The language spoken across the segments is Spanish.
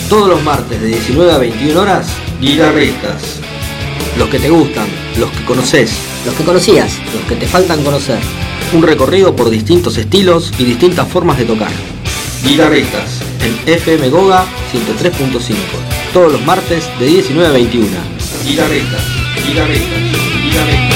Todos los martes de 19 a 21 horas, Guitarristas. Los que te gustan, los que conoces, los que conocías, los que te faltan conocer. Un recorrido por distintos estilos y distintas formas de tocar. Guitarristas, en FM Goga 103.5. Todos los martes de 19 a 21. Guitarristas, guitarristas, guitarristas.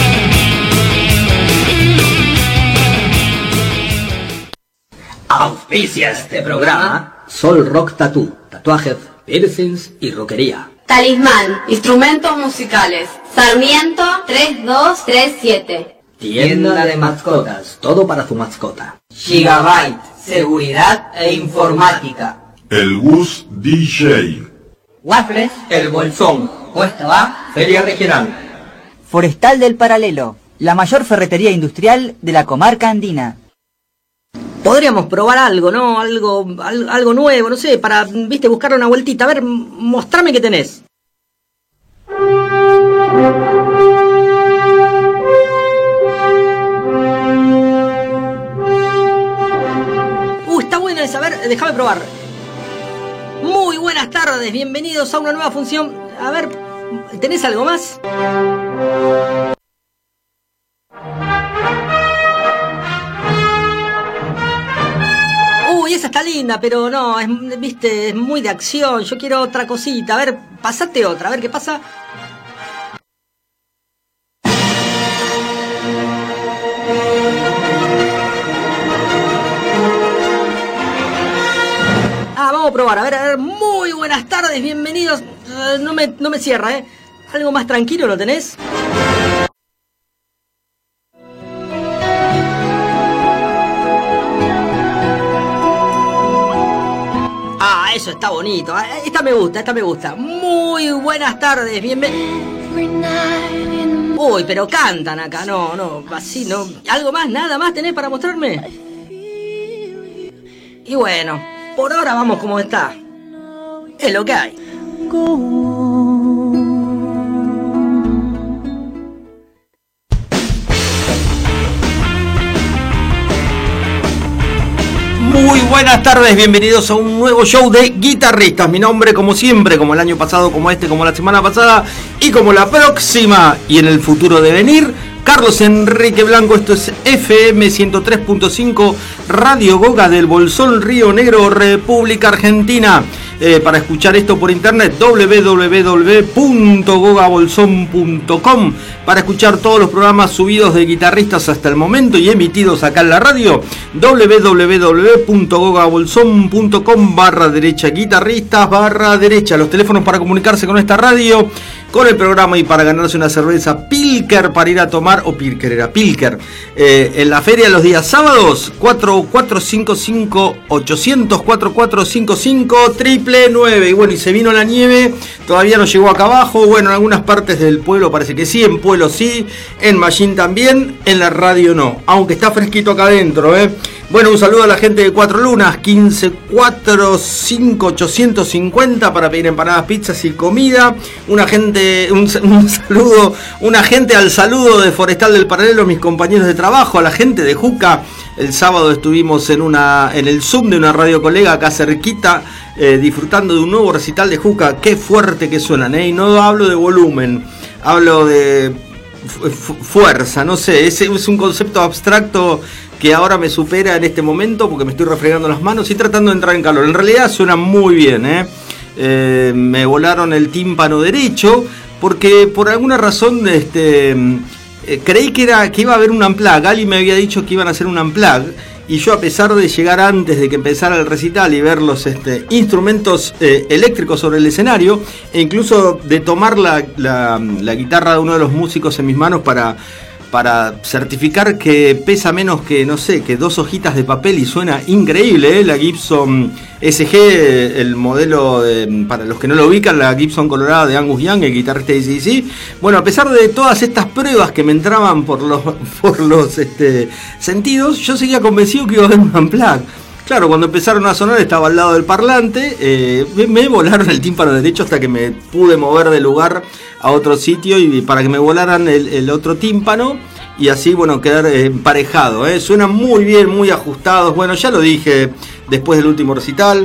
Auspicia este programa Sol Rock Tattoo, tatuajes, piercings y rockería. Talismán, instrumentos musicales, Sarmiento 3237. Tienda de mascotas, todo para tu mascota. Gigabyte, seguridad e informática. El Gus DJ. Waffles, El Bolsón. Puesto A, Feria Regional. Forestal del Paralelo, la mayor ferretería industrial de la comarca andina. Podríamos probar algo, ¿no? Algo nuevo, no sé, para, viste, buscarle una vueltita. A ver, mostrame qué tenés. Está buena esa, a ver, déjame probar. Muy buenas tardes, bienvenidos a una nueva función. A ver, ¿tenés algo más? Uy, esa está linda, pero no, viste, es muy de acción. Yo quiero otra cosita. A ver, pasate otra, a ver qué pasa. Vamos a probar, a ver, muy buenas tardes, bienvenidos. No me cierra, ¿eh? ¿Algo más tranquilo lo tenés? Eso está bonito. Esta me gusta. Muy buenas tardes, bienvenidos. Uy, pero cantan acá, no, así no. ¿Algo más, nada más tenés para mostrarme? Y bueno, por ahora vamos como está. Es lo que hay. Muy buenas tardes, bienvenidos a un nuevo show de Guitarristas. Mi nombre, como siempre, como el año pasado, como este, como la semana pasada y como la próxima y en el futuro de venir, Carlos Enrique Blanco. Esto es FM 103.5, Radio Goga del Bolsón, Río Negro, República Argentina. Para escuchar esto por internet, www.gogabolson.com. Para escuchar todos los programas subidos de Guitarristas hasta el momento y emitidos acá en la radio, www.gogabolson.com/derecha guitarristas/derecha. Los teléfonos para comunicarse con esta radio, con el programa y para ganarse una cerveza Pilker para ir a tomar, o Pilker era Pilker, en la feria los días sábados, 4455-800-4455-999. Y bueno, y se vino la nieve, todavía no llegó acá abajo, bueno, en algunas partes del pueblo parece que sí, en Pueblo sí, en Mallín también, en la radio no, aunque está fresquito acá adentro, Bueno, un saludo a la gente de Cuatro Lunas, 1545-850 para pedir empanadas, pizzas y comida. Un saludo al saludo de Forestal del Paralelo, mis compañeros de trabajo, a la gente de Juca. El sábado estuvimos en el Zoom de una radio colega acá cerquita, disfrutando de un nuevo recital de Juca. Qué fuerte que suenan, Y no hablo de volumen, hablo de fuerza, no sé, es un concepto abstracto que ahora me supera en este momento porque me estoy refregando las manos y tratando de entrar en calor. En realidad suena muy bien, me volaron el tímpano derecho porque por alguna razón creí que iba a haber un unplug. Gali me había dicho que iban a hacer un unplug y yo, a pesar de llegar antes de que empezara el recital y ver los instrumentos eléctricos sobre el escenario, e incluso de tomar la guitarra de uno de los músicos en mis manos para certificar que pesa menos que, no sé, que 2 hojitas de papel y suena increíble, la Gibson SG, el modelo, para los que no lo ubican, la Gibson colorada de Angus Young, el guitarrista de AC/DC. Bueno, a pesar de todas estas pruebas que me entraban por los sentidos, yo seguía convencido que iba a haber un unplug. Claro, cuando empezaron a sonar estaba al lado del parlante, me volaron el tímpano derecho hasta que me pude mover de lugar a otro sitio y para que me volaran el otro tímpano y así, bueno, quedar emparejado, Suenan muy bien, muy ajustados. Bueno, ya lo dije después del último recital,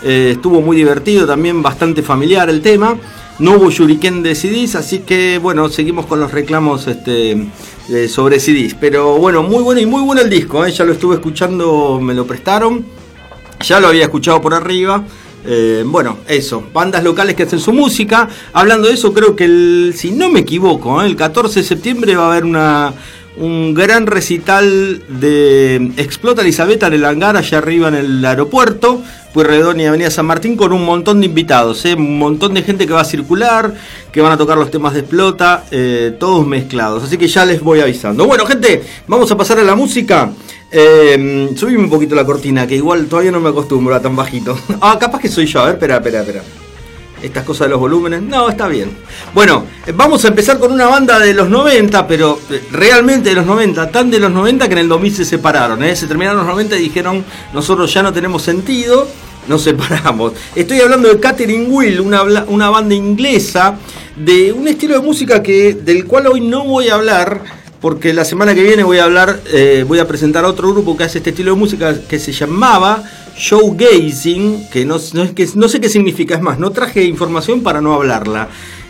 Estuvo muy divertido, también bastante familiar el tema. No hubo shuriken de CDs, así que bueno, seguimos con los reclamos sobre CDs. Pero bueno, muy bueno y muy bueno el disco, ya lo estuve escuchando, me lo prestaron. Ya lo había escuchado por arriba. Bueno, eso, bandas locales que hacen su música. Hablando de eso, creo que si no me equivoco, el 14 de septiembre va a haber un gran recital de Explota Elizabeth en el hangar allá arriba en el aeropuerto, Pueyrredón y Avenida San Martín, con un montón de invitados, un montón de gente que va a circular, que van a tocar los temas de Explota, todos mezclados, así que ya les voy avisando. Bueno, gente, vamos a pasar a la música. Subime un poquito la cortina, que igual todavía no me acostumbro a tan bajito. Capaz que soy yo, a ver, espera. Estas cosas de los volúmenes, no, está bien. Bueno, vamos a empezar con una banda de los 90, pero realmente de los 90, tan de los 90 que en el 2000 se separaron, se terminaron los 90 y dijeron, nosotros ya no tenemos sentido, nos separamos. Estoy hablando de Catherine Wheel, una banda inglesa de un estilo de música del cual hoy no voy a hablar, porque la semana que viene voy a presentar a otro grupo que hace este estilo de música que se llamaba Showgazing, que no sé qué significa, es más, no traje información para no hablarla.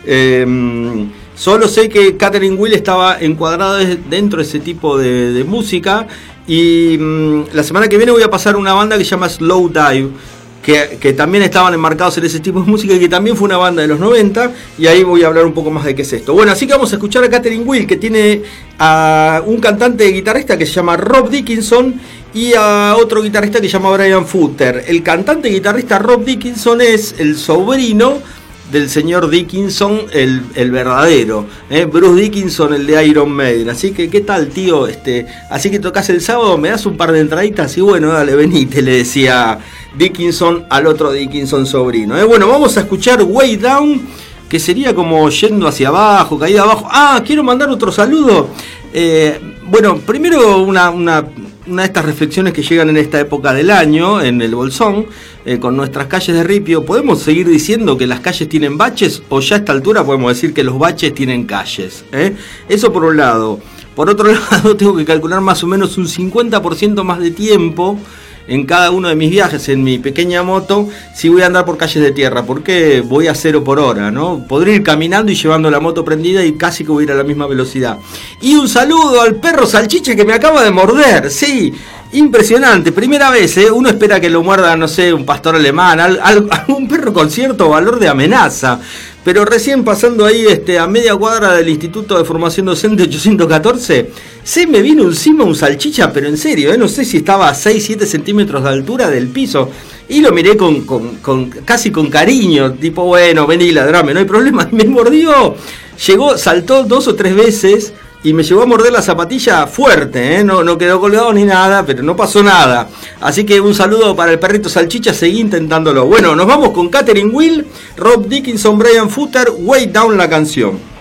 Solo sé que Catherine Wheel estaba encuadrada dentro de ese tipo de música, y la semana que viene voy a pasar una banda que se llama Slow Dive, que también estaban enmarcados en ese tipo de música y que también fue una banda de los 90, y ahí voy a hablar un poco más de qué es esto. Bueno, así que vamos a escuchar a Catherine Wheel, que tiene a un cantante guitarrista que se llama Rob Dickinson y a otro guitarrista que se llama Brian Futter. El cantante guitarrista Rob Dickinson es el sobrino del señor Dickinson, el verdadero, Bruce Dickinson, el de Iron Maiden. Así que, ¿qué tal, tío? Así que tocas el sábado, me das un par de entraditas y bueno, dale, venite, le decía Dickinson al otro Dickinson sobrino. Bueno, vamos a escuchar Way Down, que sería como yendo hacia abajo, caída abajo. Quiero mandar otro saludo. Bueno, primero una de estas reflexiones que llegan en esta época del año, en el Bolsón, con nuestras calles de ripio. ¿Podemos seguir diciendo que las calles tienen baches, o ya a esta altura podemos decir que los baches tienen calles? Eso por un lado. Por otro lado, tengo que calcular más o menos un 50% más de tiempo en cada uno de mis viajes en mi pequeña moto si voy a andar por calles de tierra, porque voy a 0 por hora, ¿no? Podré ir caminando y llevando la moto prendida y casi que voy a ir a la misma velocidad. Y un saludo al perro salchicha que me acaba de morder, sí, impresionante, primera vez, uno espera que lo muerda, no sé, un pastor alemán, algún perro con cierto valor de amenaza. Pero recién pasando ahí a media cuadra del Instituto de Formación Docente 814, se me vino encima un salchicha, pero en serio, no sé si estaba a 6-7 centímetros de altura del piso, y lo miré casi con cariño, tipo, bueno, vení, ladrame, no hay problema, y me mordió, saltó 2 o 3 veces, y me llevó a morder la zapatilla fuerte, no quedó colgado ni nada, pero no pasó nada. Así que un saludo para el perrito salchicha, seguí intentándolo. Bueno, nos vamos con Catherine Wheel, Rob Dickinson, Brian Futter, Way Down la canción.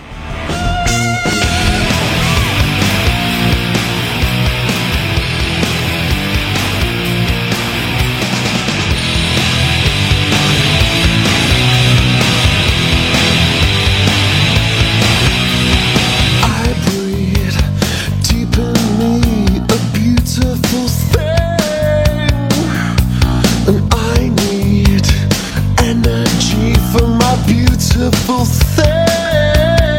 Energy for my beautiful thing.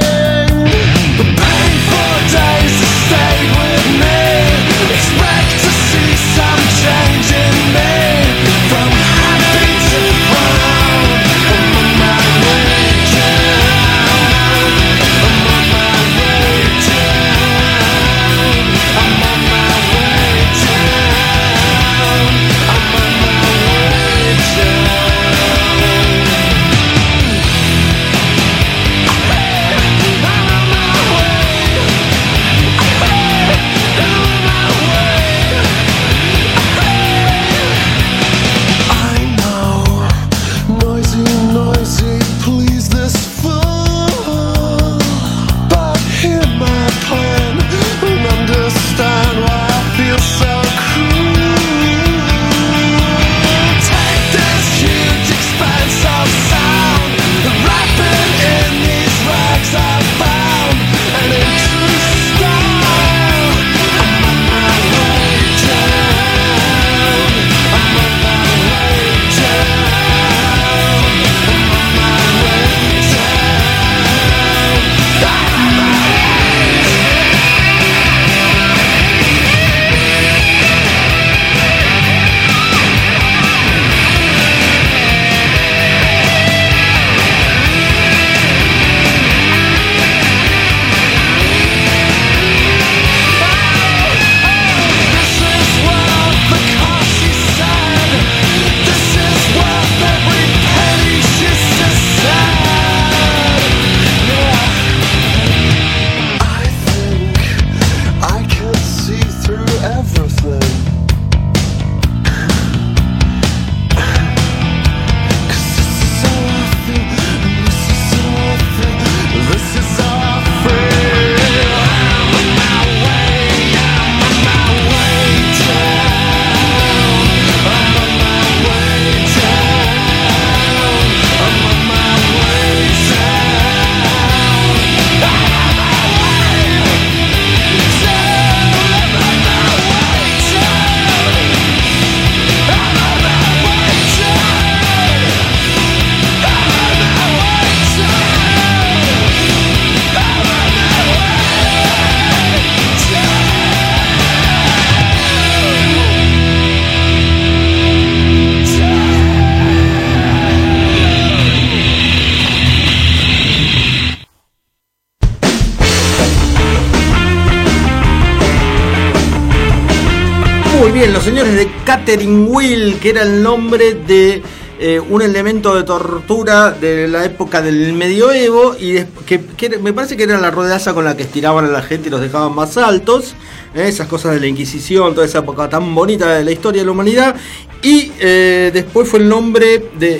señores de Catherine Wheel, que era el nombre de un elemento de tortura de la época del medioevo y que me parece que era la rodaza con la que estiraban a la gente y los dejaban más altos, esas cosas de la Inquisición, toda esa época tan bonita de la historia de la humanidad. Y después fue el nombre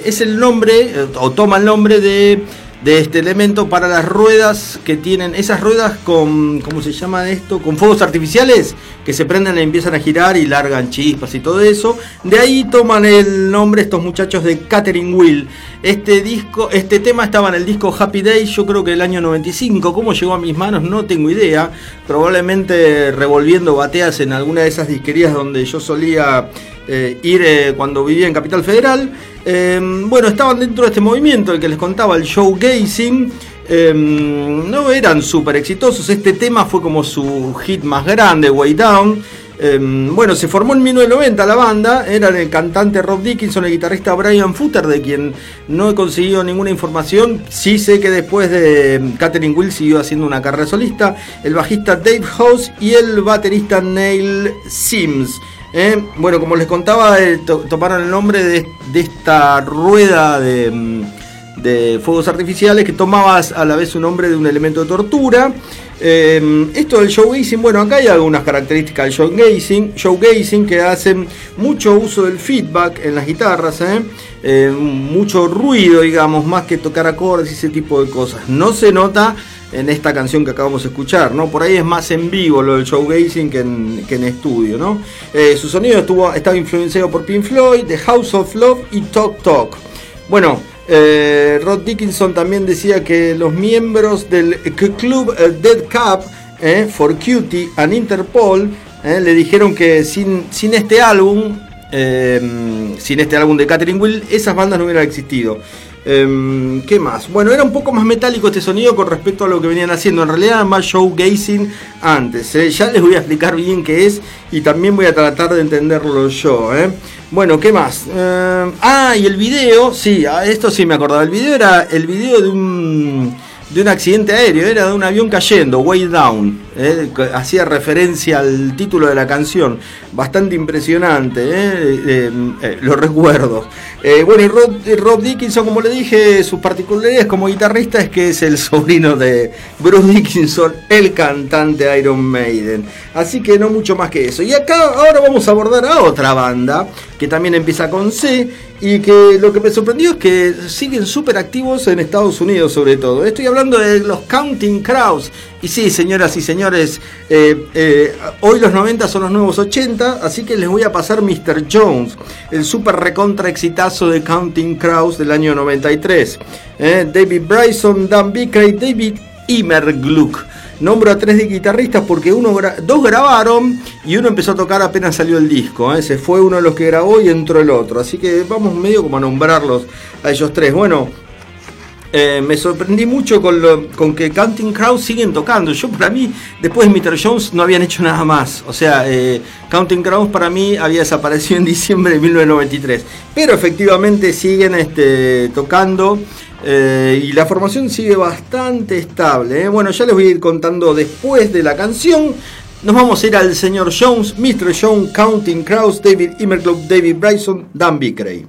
o toma el nombre de este elemento para las ruedas que tienen, esas ruedas con, ¿cómo se llama esto? Con fuegos artificiales que se prenden y empiezan a girar y largan chispas y todo eso. De ahí toman el nombre estos muchachos de Catherine Wheel. Este tema estaba en el disco Happy Days, yo creo que el año 95. ¿Cómo llegó a mis manos? No tengo idea. Probablemente revolviendo bateas en alguna de esas disquerías donde yo solía ir cuando vivía en Capital Federal. Bueno, estaban dentro de este movimiento, el que les contaba, el showgazing. No eran súper exitosos. Este tema fue como su hit más grande, Way Down. Bueno, se formó en 1990 la banda. Eran el cantante Rob Dickinson, el guitarrista Brian Futter, de quien no he conseguido ninguna información. Sí sé que después de Catherine Wheel siguió haciendo una carrera solista, el bajista Dave House y el baterista Neil Sims. Bueno, como les contaba, tomaron el nombre de esta rueda de fuegos artificiales que tomaba a la vez su nombre de un elemento de tortura. Esto del showgazing, bueno, acá hay algunas características del showgazing que hacen mucho uso del feedback en las guitarras, mucho ruido, digamos, más que tocar acordes y ese tipo de cosas. No se nota en esta canción que acabamos de escuchar, ¿no? Por ahí es más en vivo lo del showgazing que en estudio, ¿no? Su sonido estaba influenciado por Pink Floyd, The House of Love y Talk Talk. Bueno, Rod Dickinson también decía que los miembros del club Dead Cab for Cutie and Interpol le dijeron que sin este álbum de Catherine Wheel, esas bandas no hubieran existido. ¿Qué más? Bueno, era un poco más metálico este sonido con respecto a lo que venían haciendo. En realidad era más showgazing antes. Ya les voy a explicar bien qué es y también voy a tratar de entenderlo yo. Bueno, ¿qué más? Y el video, sí, esto sí me acordaba. El video era el video de un accidente aéreo, era de un avión cayendo, Way Down. Hacía referencia al título de la canción, bastante impresionante, lo recuerdo. Bueno, y Rob Dickinson, como le dije, sus particularidades como guitarrista es que es el sobrino de Bruce Dickinson, el cantante de Iron Maiden. Así que no mucho más que eso. Y acá ahora vamos a abordar a otra banda que también empieza con C y que lo que me sorprendió es que siguen súper activos en Estados Unidos, sobre todo. Estoy hablando de los Counting Crows. Y sí, señoras y señores, hoy los 90 son los nuevos 80, así que les voy a pasar Mr. Jones, el súper recontra exitazo de Counting Crows del año 93. David Bryson, Dan Bickley, David Immergluck. Nombro a 3 guitarristas porque dos grabaron y uno empezó a tocar apenas salió el disco. Se fue uno de los que grabó y entró el otro. Así que vamos medio como a nombrarlos a ellos 3. Bueno, me sorprendí mucho con que Counting Crows siguen tocando. Yo, para mí, después de Mr. Jones no habían hecho nada más. O sea, Counting Crows para mí había desaparecido en diciembre de 1993. Pero efectivamente siguen tocando. Y la formación sigue bastante estable. Bueno, ya les voy a ir contando después de la canción. Nos vamos a ir al señor Jones, Mr. Jones, Counting Crows, David Immergluck, David Bryson, Dan Bickley.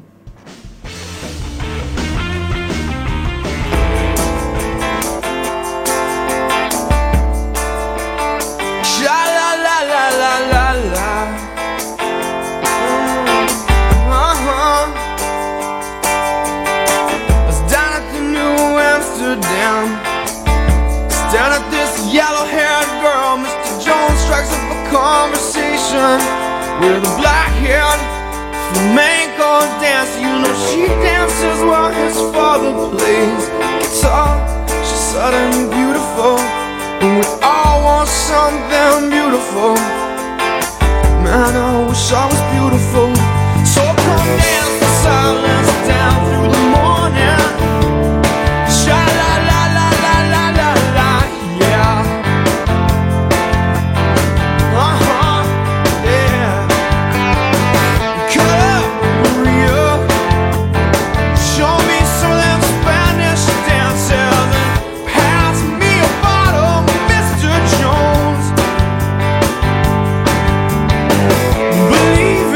With a black-haired flamenco dancer, you know she dances while his father plays guitar. She's suddenly beautiful, and we all want something beautiful. Man, I wish I was beautiful. So come dance the silence down through the morning. Sha la la la la la la la, yeah. Believe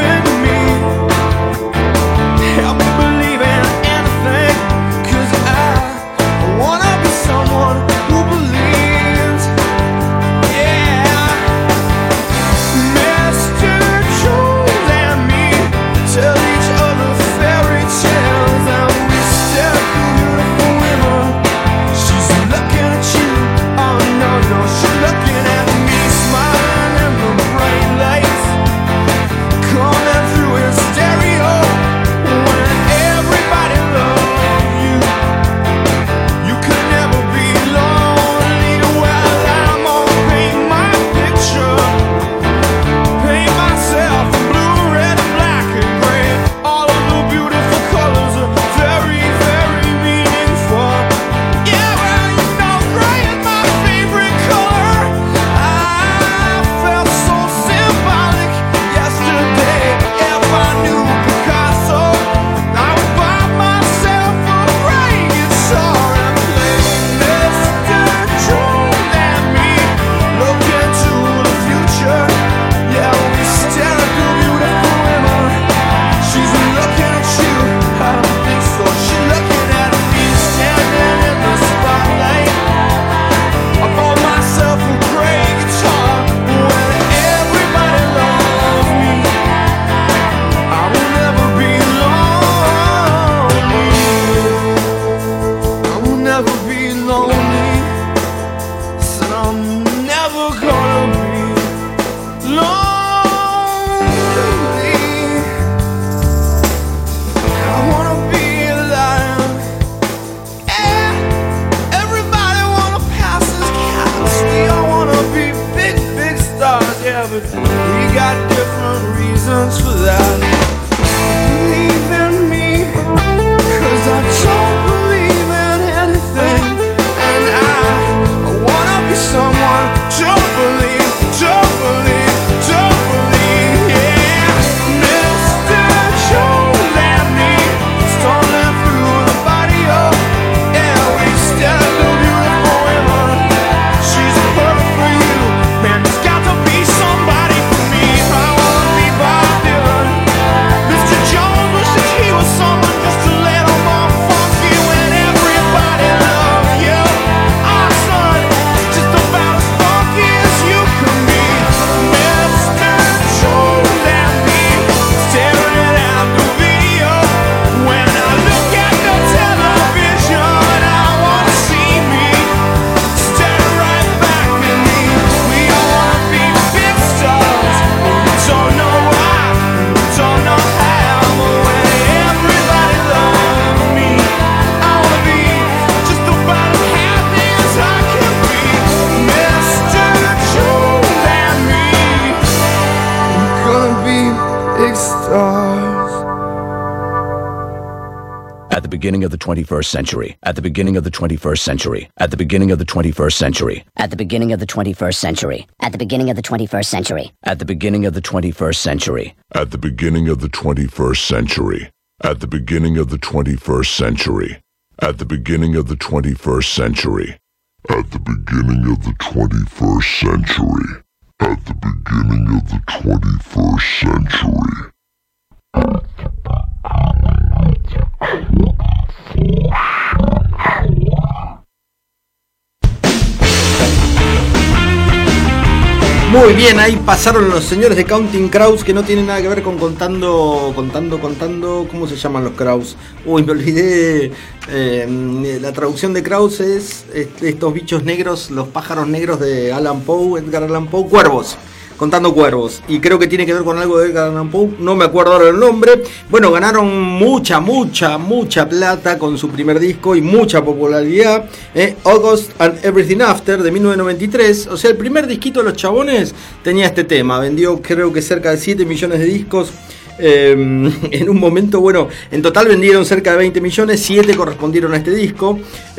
At the beginning of the 21st century. At the beginning of the 21st century. At the beginning of the 21st century. At the beginning of the 21st century. At the beginning of the 21st century. At the beginning of the 21st century. At the beginning of the 21st century. At the beginning of the 21st century. At the beginning of the 21st century. At the beginning of the 21st century. At the beginning of the 21st century. Muy bien, ahí pasaron los señores de Counting Crows, que no tienen nada que ver con contando, ¿cómo se llaman los Crows? Uy, me olvidé, la traducción de Crows es estos bichos negros, los pájaros negros de Allan Poe, Edgar Allan Poe, cuervos. Contando cuervos, y creo que tiene que ver con algo de Edgar Allan Poe, no me acuerdo ahora el nombre. Bueno, ganaron mucha plata con su primer disco y mucha popularidad, August and Everything After, de 1993. O sea, el primer disquito de los chabones tenía este tema, vendió creo que cerca de 7 millones de discos. En un momento, bueno, en total vendieron cerca de 20 millones, 7 correspondieron a este disco.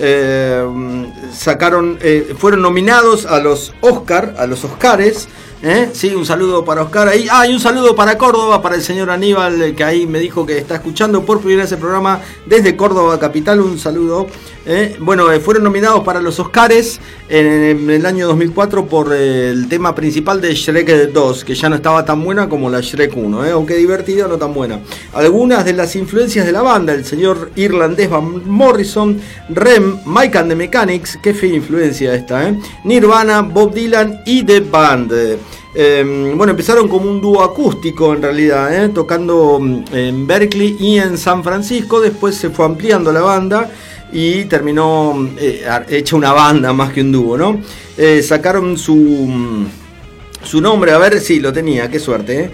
Fueron nominados a los Oscars. Sí, un saludo para Oscar ahí. Y un saludo para Córdoba, para el señor Aníbal, que ahí me dijo que está escuchando por primera vez el programa desde Córdoba capital. Un saludo. Bueno, fueron nominados para los Oscars en el año 2004 por el tema principal de Shrek 2, que ya no estaba tan buena como la Shrek 1, aunque divertida, no tan buena. Algunas de las influencias de la banda: el señor irlandés Van Morrison, Rem, Mike and the Mechanics, qué fea influencia esta, Nirvana, Bob Dylan y The Band. Bueno, empezaron como un dúo acústico en realidad, tocando en Berkeley y en San Francisco. Después se fue ampliando la banda y terminó hecha una banda más que un dúo, ¿no? Sacaron su nombre, a ver si lo tenía, qué suerte.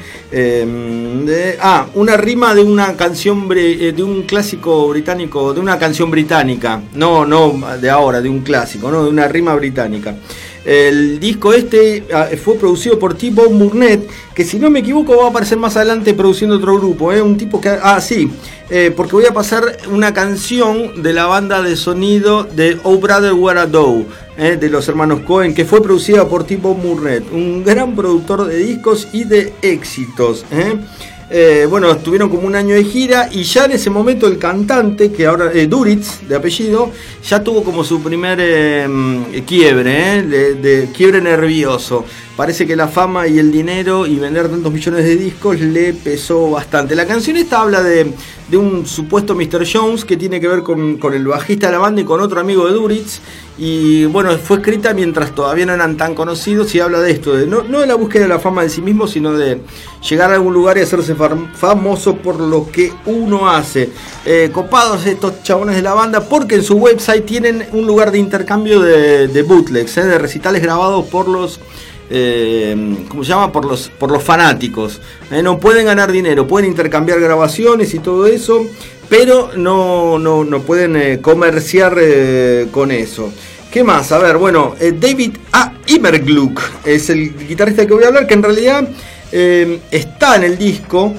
Una rima de una canción de un clásico británico, de una canción británica, no de ahora, de un clásico, no, de una rima británica. El disco fue producido por T-Bone Burnett, que si no me equivoco va a aparecer más adelante produciendo otro grupo, un tipo que... porque voy a pasar una canción de la banda de sonido de Oh Brother Where Art Thou, de los hermanos Cohen, que fue producida por T-Bone Burnett, un gran productor de discos y de éxitos. Bueno, estuvieron como un año de gira y ya en ese momento el cantante, que ahora Duritz de apellido, ya tuvo como su primer quiebre, de quiebre nervioso. Parece que la fama y el dinero y vender tantos millones de discos le pesó bastante. La canción esta habla de un supuesto Mr. Jones, que tiene que ver con el bajista de la banda y con otro amigo de Duritz. Y bueno, fue escrita mientras todavía no eran tan conocidos y habla de esto, no de la búsqueda de la fama de sí mismo, sino de llegar a algún lugar y hacerse famoso por lo que uno hace. Copados estos chabones de la banda, porque en su website tienen un lugar de intercambio de bootlegs, de recitales grabados por los... ¿cómo se llama? Por los fanáticos. No pueden ganar dinero, pueden intercambiar grabaciones y todo eso, pero no pueden comerciar con eso. ¿Qué más? A ver, bueno, David Immergluck es el guitarrista que voy a hablar, que en realidad está en el disco.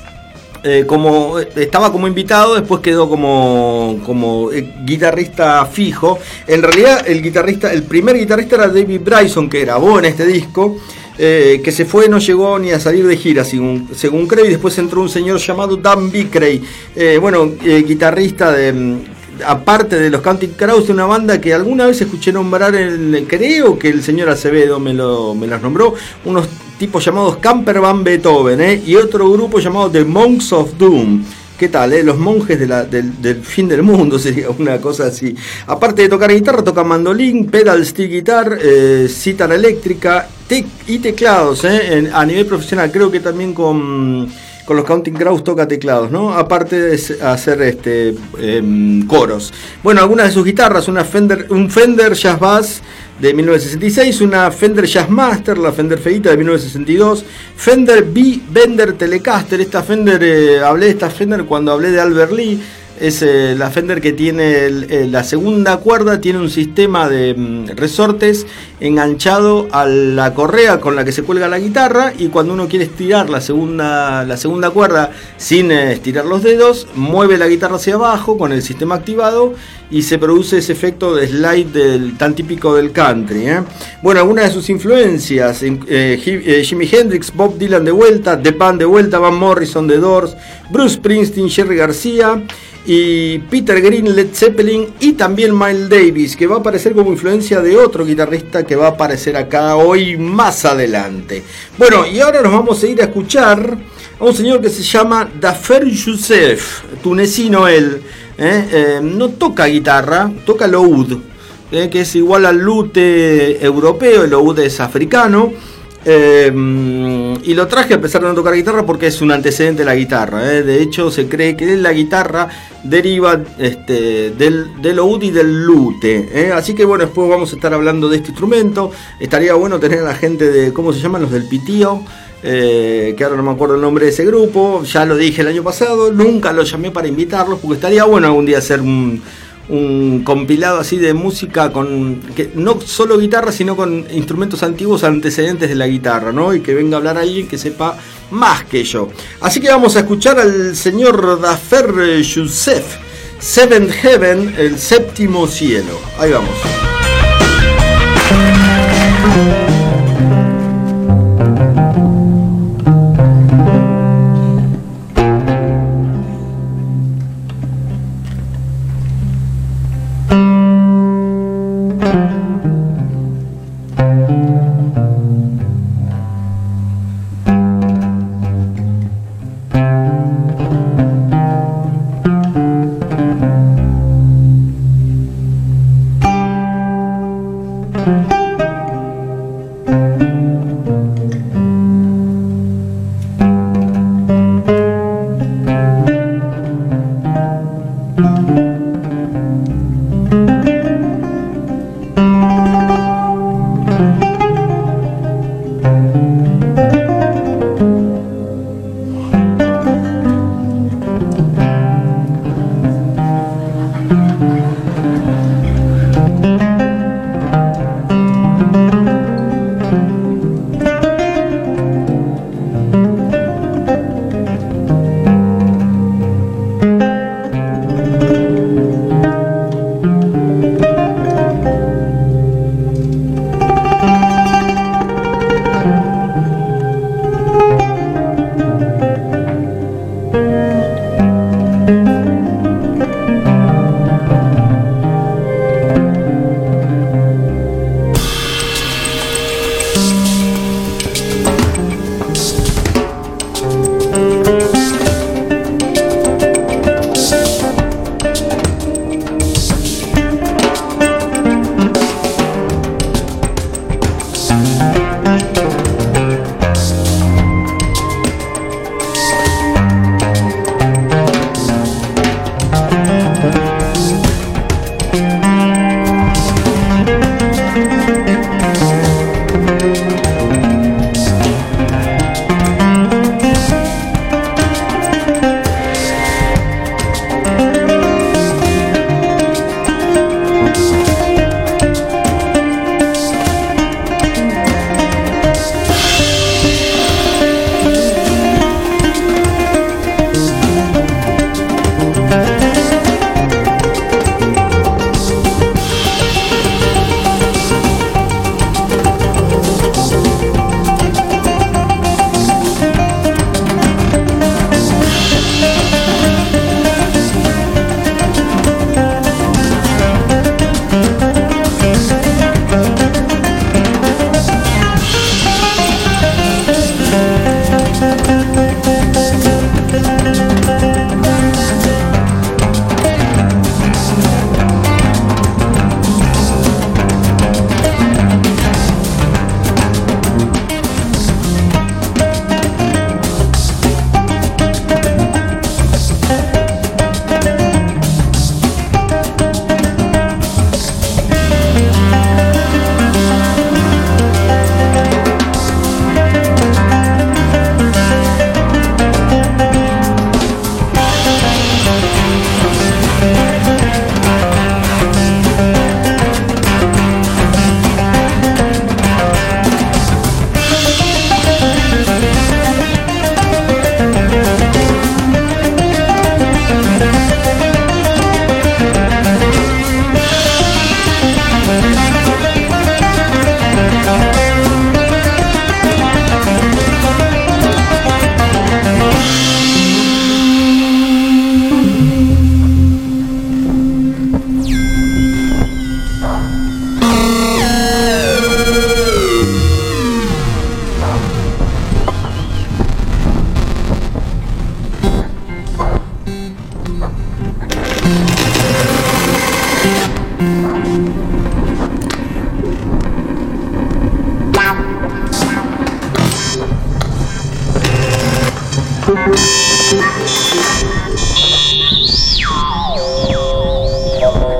Estaba como invitado, después quedó como guitarrista fijo. En realidad el primer guitarrista era David Bryson, que grabó en este disco, que se fue, no llegó ni a salir de gira según creo, y después entró un señor llamado Dan Bickrey, guitarrista aparte de los Counting Crows, de una banda que alguna vez escuché nombrar, creo que el señor Acevedo me las nombró, unos tipos llamados Camper Van Beethoven, y otro grupo llamado The Monks of Doom. ¿Qué tal? Los monjes del fin del mundo, sería una cosa así. Aparte de tocar guitarra, toca mandolín, pedal steel guitar, cítara eléctrica y teclados, a nivel profesional. Creo que también con los Counting Crows toca teclados, ¿no? Aparte de hacer coros. Bueno, algunas de sus guitarras, un Fender Jazz Bass de 1966, una Fender Jazzmaster, la Fender feita de 1962, Fender B-Bender Telecaster. Hablé de esta Fender cuando hablé de Albert Lee, Es la Fender que tiene la segunda cuerda, tiene un sistema de resortes enganchado a la correa con la que se cuelga la guitarra, y cuando uno quiere estirar la segunda cuerda sin estirar los dedos, mueve la guitarra hacia abajo con el sistema activado y se produce ese efecto de slide tan típico del country. Bueno, algunas de sus influencias: Jimi Hendrix, Bob Dylan de vuelta, The Band de vuelta, Van Morrison, The Doors, Bruce Springsteen, Jerry García y Peter Green, Led Zeppelin, y también Miles Davis, que va a aparecer como influencia de otro guitarrista que va a aparecer acá hoy más adelante. Bueno, y ahora nos vamos a ir a escuchar a un señor que se llama Dafer Youssef, tunecino él. No toca guitarra, toca el oud, que es igual al lute europeo. El oud es africano. Y lo traje a pesar de no tocar guitarra porque es un antecedente de la guitarra. De hecho, se cree que la guitarra deriva del oud y del lute. Así que bueno, después vamos a estar hablando de este instrumento. Estaría bueno tener a la gente de, ¿cómo se llaman? Los del Pitío. Que ahora no me acuerdo el nombre de ese grupo. Ya lo dije el año pasado, nunca los llamé para invitarlos, porque estaría bueno algún día hacer un compilado así de música con que no solo guitarra, sino con instrumentos antiguos antecedentes de la guitarra, ¿no? Y que venga a hablar alguien que sepa más que yo. Así que vamos a escuchar al señor Dafer Youssef, Seventh Heaven, el séptimo cielo. Ahí vamos.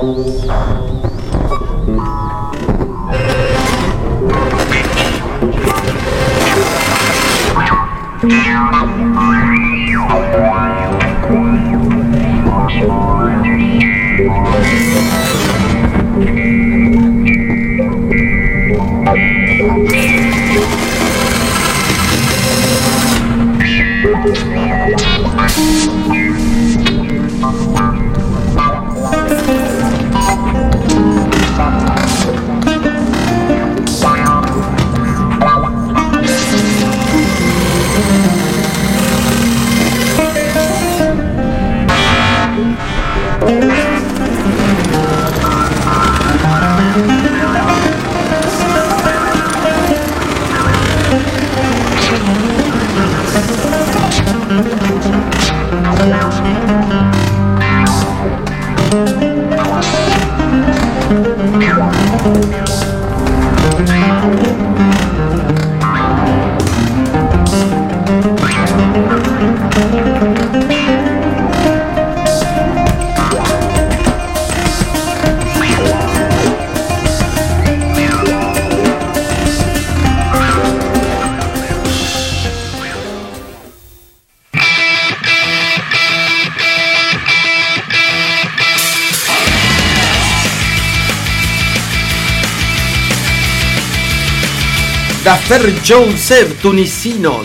Dafer Joseph, tunecino.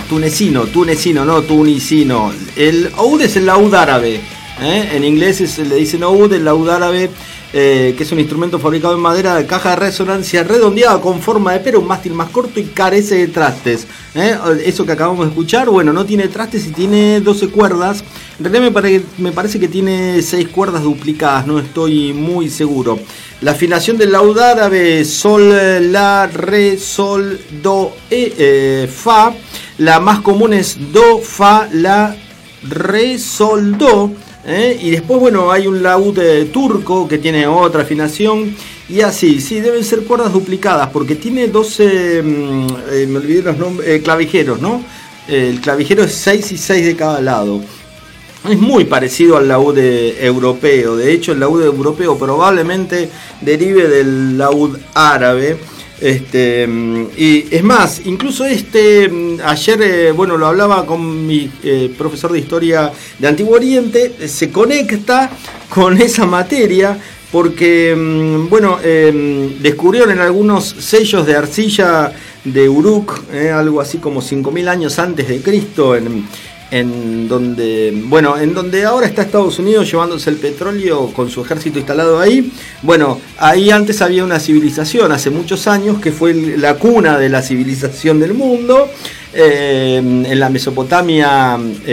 El oud es el laúd árabe. En inglés le dicen oud, el laúd árabe, que es un instrumento fabricado en madera de caja de resonancia redondeada con forma de pera, un mástil más corto y carece de trastes. Eso que acabamos de escuchar, bueno, no tiene trastes y tiene 12 cuerdas. En realidad me parece que tiene 6 cuerdas duplicadas, no estoy muy seguro. La afinación del laúd árabe: sol, la, re, sol, do, fa. La más común es do, fa, la, re, sol, do. Y después, bueno, hay un laúd turco que tiene otra afinación. Y así, sí, deben ser cuerdas duplicadas porque tiene 12, me olvidé los nombres, clavijeros, ¿no? El clavijero es 6 y 6 de cada lado. Es muy parecido al laúd europeo. De hecho, el laúd europeo probablemente derive del laúd árabe. Y es más, incluso ayer, bueno, lo hablaba con mi profesor de historia de Antiguo Oriente, se conecta con esa materia porque, bueno, descubrieron en algunos sellos de arcilla de Uruk, algo así como 5.000 años antes de Cristo, en donde ahora está Estados Unidos llevándose el petróleo con su ejército instalado ahí. Bueno, ahí antes había una civilización hace muchos años que fue la cuna de la civilización del mundo, en la Mesopotamia,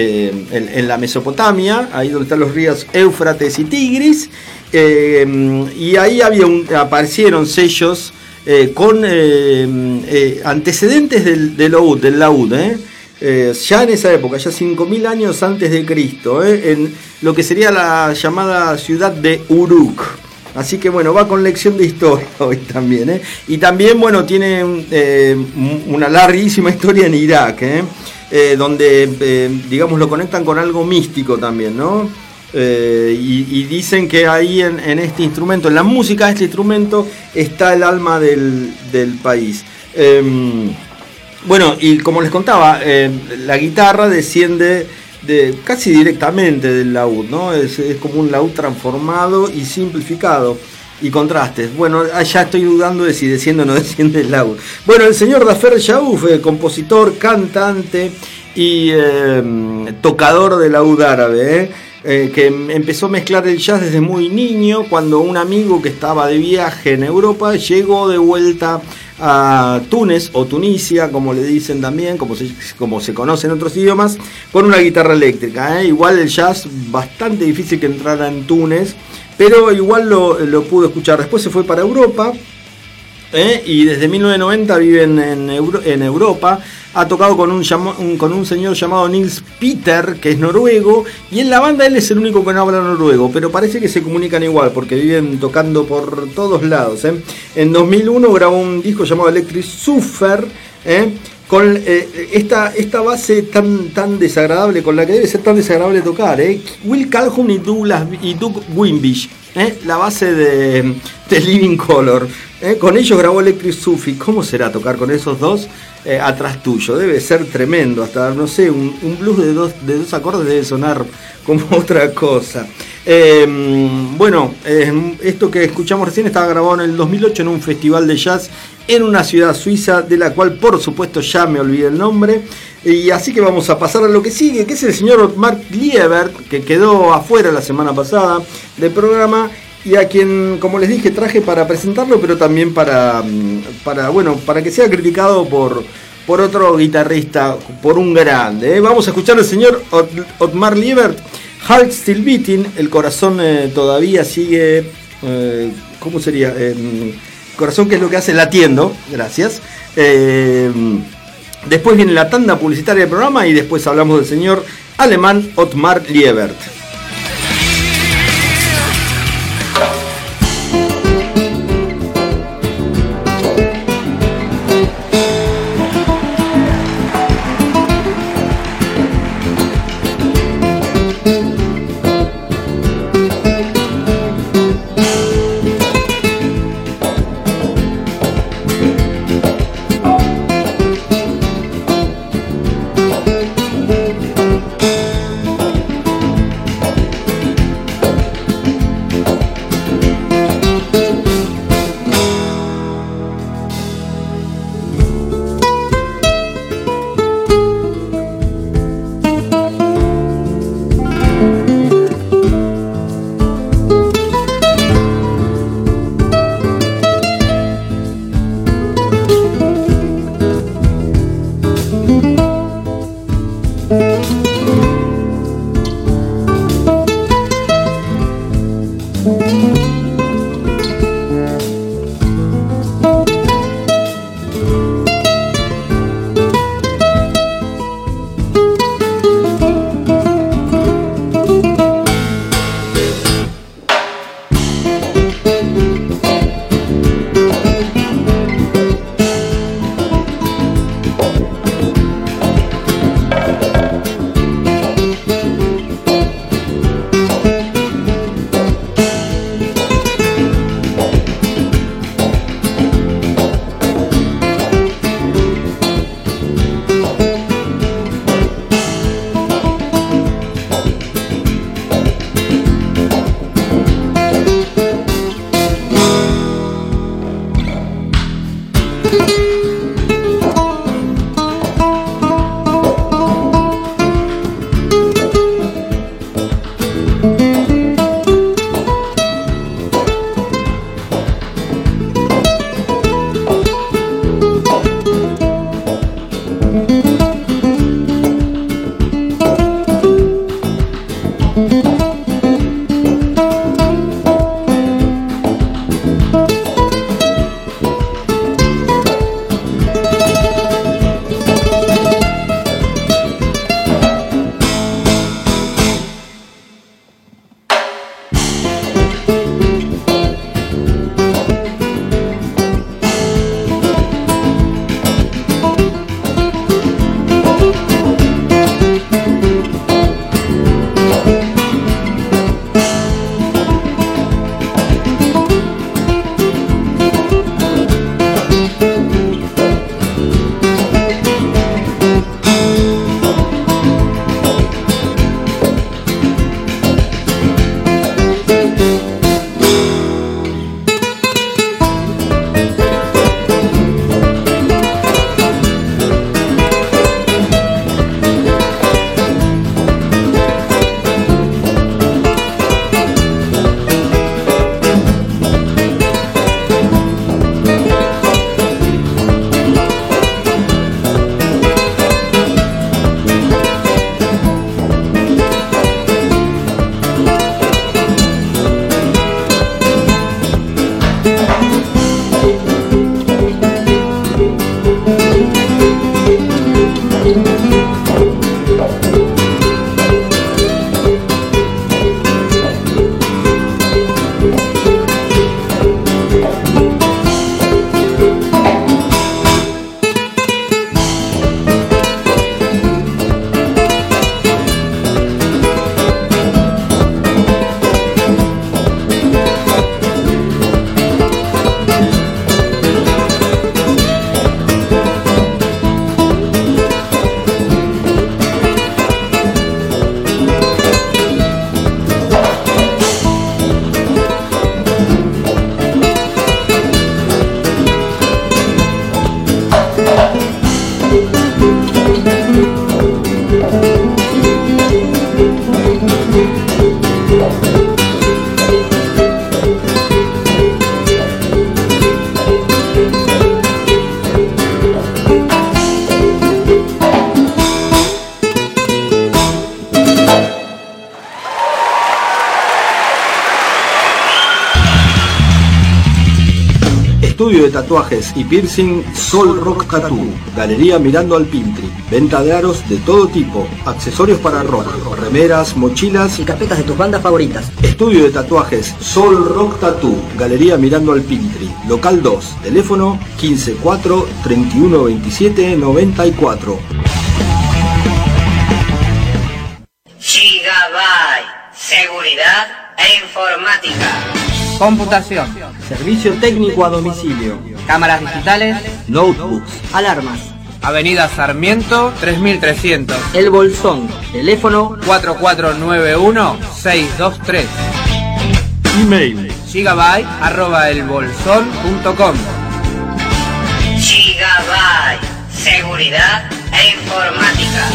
ahí donde están los ríos Éufrates y Tigris, y ahí aparecieron sellos con antecedentes del laúd, ya en esa época, ya 5.000 años antes de Cristo, en lo que sería la llamada ciudad de Uruk. Así que bueno, va con lección de historia hoy también, Y también, bueno, tiene una larguísima historia en Irak, donde, digamos, lo conectan con algo místico también, ¿no? Y dicen que ahí en este instrumento, en la música de este instrumento, está el alma del país. Bueno, y como les contaba, la guitarra desciende casi directamente del laúd, ¿no? Es como un laúd transformado y simplificado, y contrastes. Bueno, ya estoy dudando de si desciende o no desciende el laúd. Bueno, el señor Dafer Jaouf, compositor, cantante y tocador de laúd árabe, que empezó a mezclar el jazz desde muy niño, cuando un amigo que estaba de viaje en Europa llegó de vuelta a Túnez, o Tunisia, como le dicen también, como se conoce en otros idiomas, con una guitarra eléctrica. Igual el jazz, bastante difícil que entrara en Túnez, pero igual lo pudo escuchar. Después se fue para Europa, y desde 1990 vive en Europa. Ha tocado con un señor llamado Nils Peter, que es noruego, y en la banda él es el único que no habla noruego, pero parece que se comunican igual, porque viven tocando por todos lados. En 2001 grabó un disco llamado Electric Surfer, con esta base tan desagradable, con la que debe ser tan desagradable tocar, Will Calhoun y Doug Wimbish. la base de Living Color. Con ellos grabó Electric Sufi. ¿Cómo será tocar con esos dos atrás tuyo? Debe ser tremendo. Hasta, no sé, un blues de dos acordes debe sonar como otra cosa. Bueno, esto que escuchamos recién estaba grabado en el 2008 en un festival de jazz en una ciudad suiza, de la cual por supuesto ya me olvidé el nombre. Y así que vamos a pasar a lo que sigue, que es el señor Mark Liebert, que quedó afuera la semana pasada del programa, y a quien, como les dije, traje para presentarlo, pero también para que sea criticado por otro guitarrista, por un grande. Vamos a escuchar al señor Otmar Liebert, Heart Still Beating, el corazón todavía sigue, ¿cómo sería? Corazón, que es lo que hace, latiendo, gracias. Después viene la tanda publicitaria del programa y después hablamos del señor alemán Otmar Liebert. Estudio de tatuajes y piercing Sol Rock Tattoo. Galería mirando al Pintri. Venta de aros de todo tipo. Accesorios para rock. Remeras, mochilas Y carpetas de tus bandas favoritas. Estudio de tatuajes Sol Rock Tattoo. Galería mirando al Pintri. Local 2. Teléfono 154 31 27 94. Gigabyte. Seguridad e informática. Computación. Servicio técnico a domicilio. Cámaras digitales. Notebooks. Alarmas. Avenida Sarmiento 3300. El Bolsón. Teléfono 4491-623. Email gigabyte@elbolsón.com. Gigabyte. Seguridad e informática.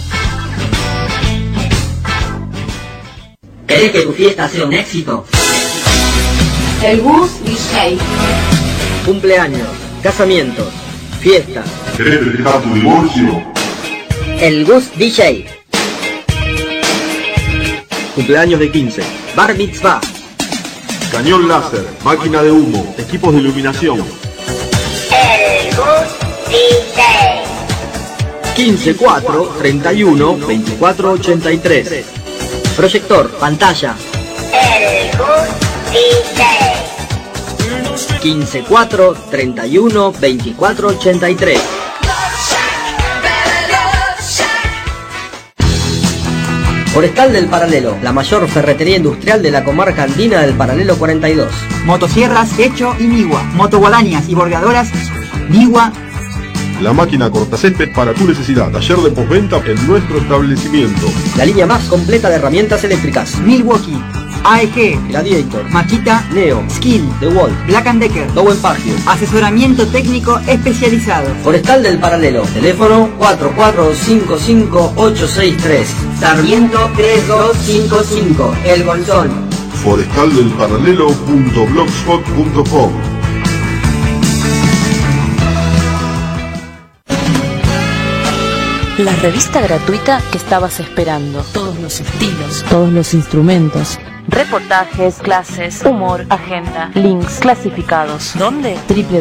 ¿Querés que tu fiesta sea un éxito? El Gus DJ. Cumpleaños, casamientos, fiestas. ¿Querés festejar tu divorcio? El Gus DJ. Cumpleaños de 15. Bar mitzvah. Cañón láser, máquina de humo, equipos de iluminación. El Gus DJ. 15 4 31 24 83. Proyector, pantalla. El Gus DJ. 15 4 31 24 83. Forestal del Paralelo, la mayor ferretería industrial de la comarca andina del Paralelo 42. Motosierras Hecho y Nigua. Motoguadañas y bordeadoras Nigua. La máquina cortacésped para tu necesidad. Taller de postventa en nuestro establecimiento. La línea más completa de herramientas eléctricas. Milwaukee. AEG. Gladiator, Makita. Neo, Skill. DeWalt, Black & Decker. Lowen Parfium. Asesoramiento técnico especializado. Forestal del Paralelo, teléfono 4455863. Sarmiento 3255, El Bolsón. Forestaldelparalelo.blogspot.com. La revista gratuita que estabas esperando. Todos los estilos, todos los instrumentos. Reportajes, clases, humor, agenda, links, clasificados. ¿Dónde?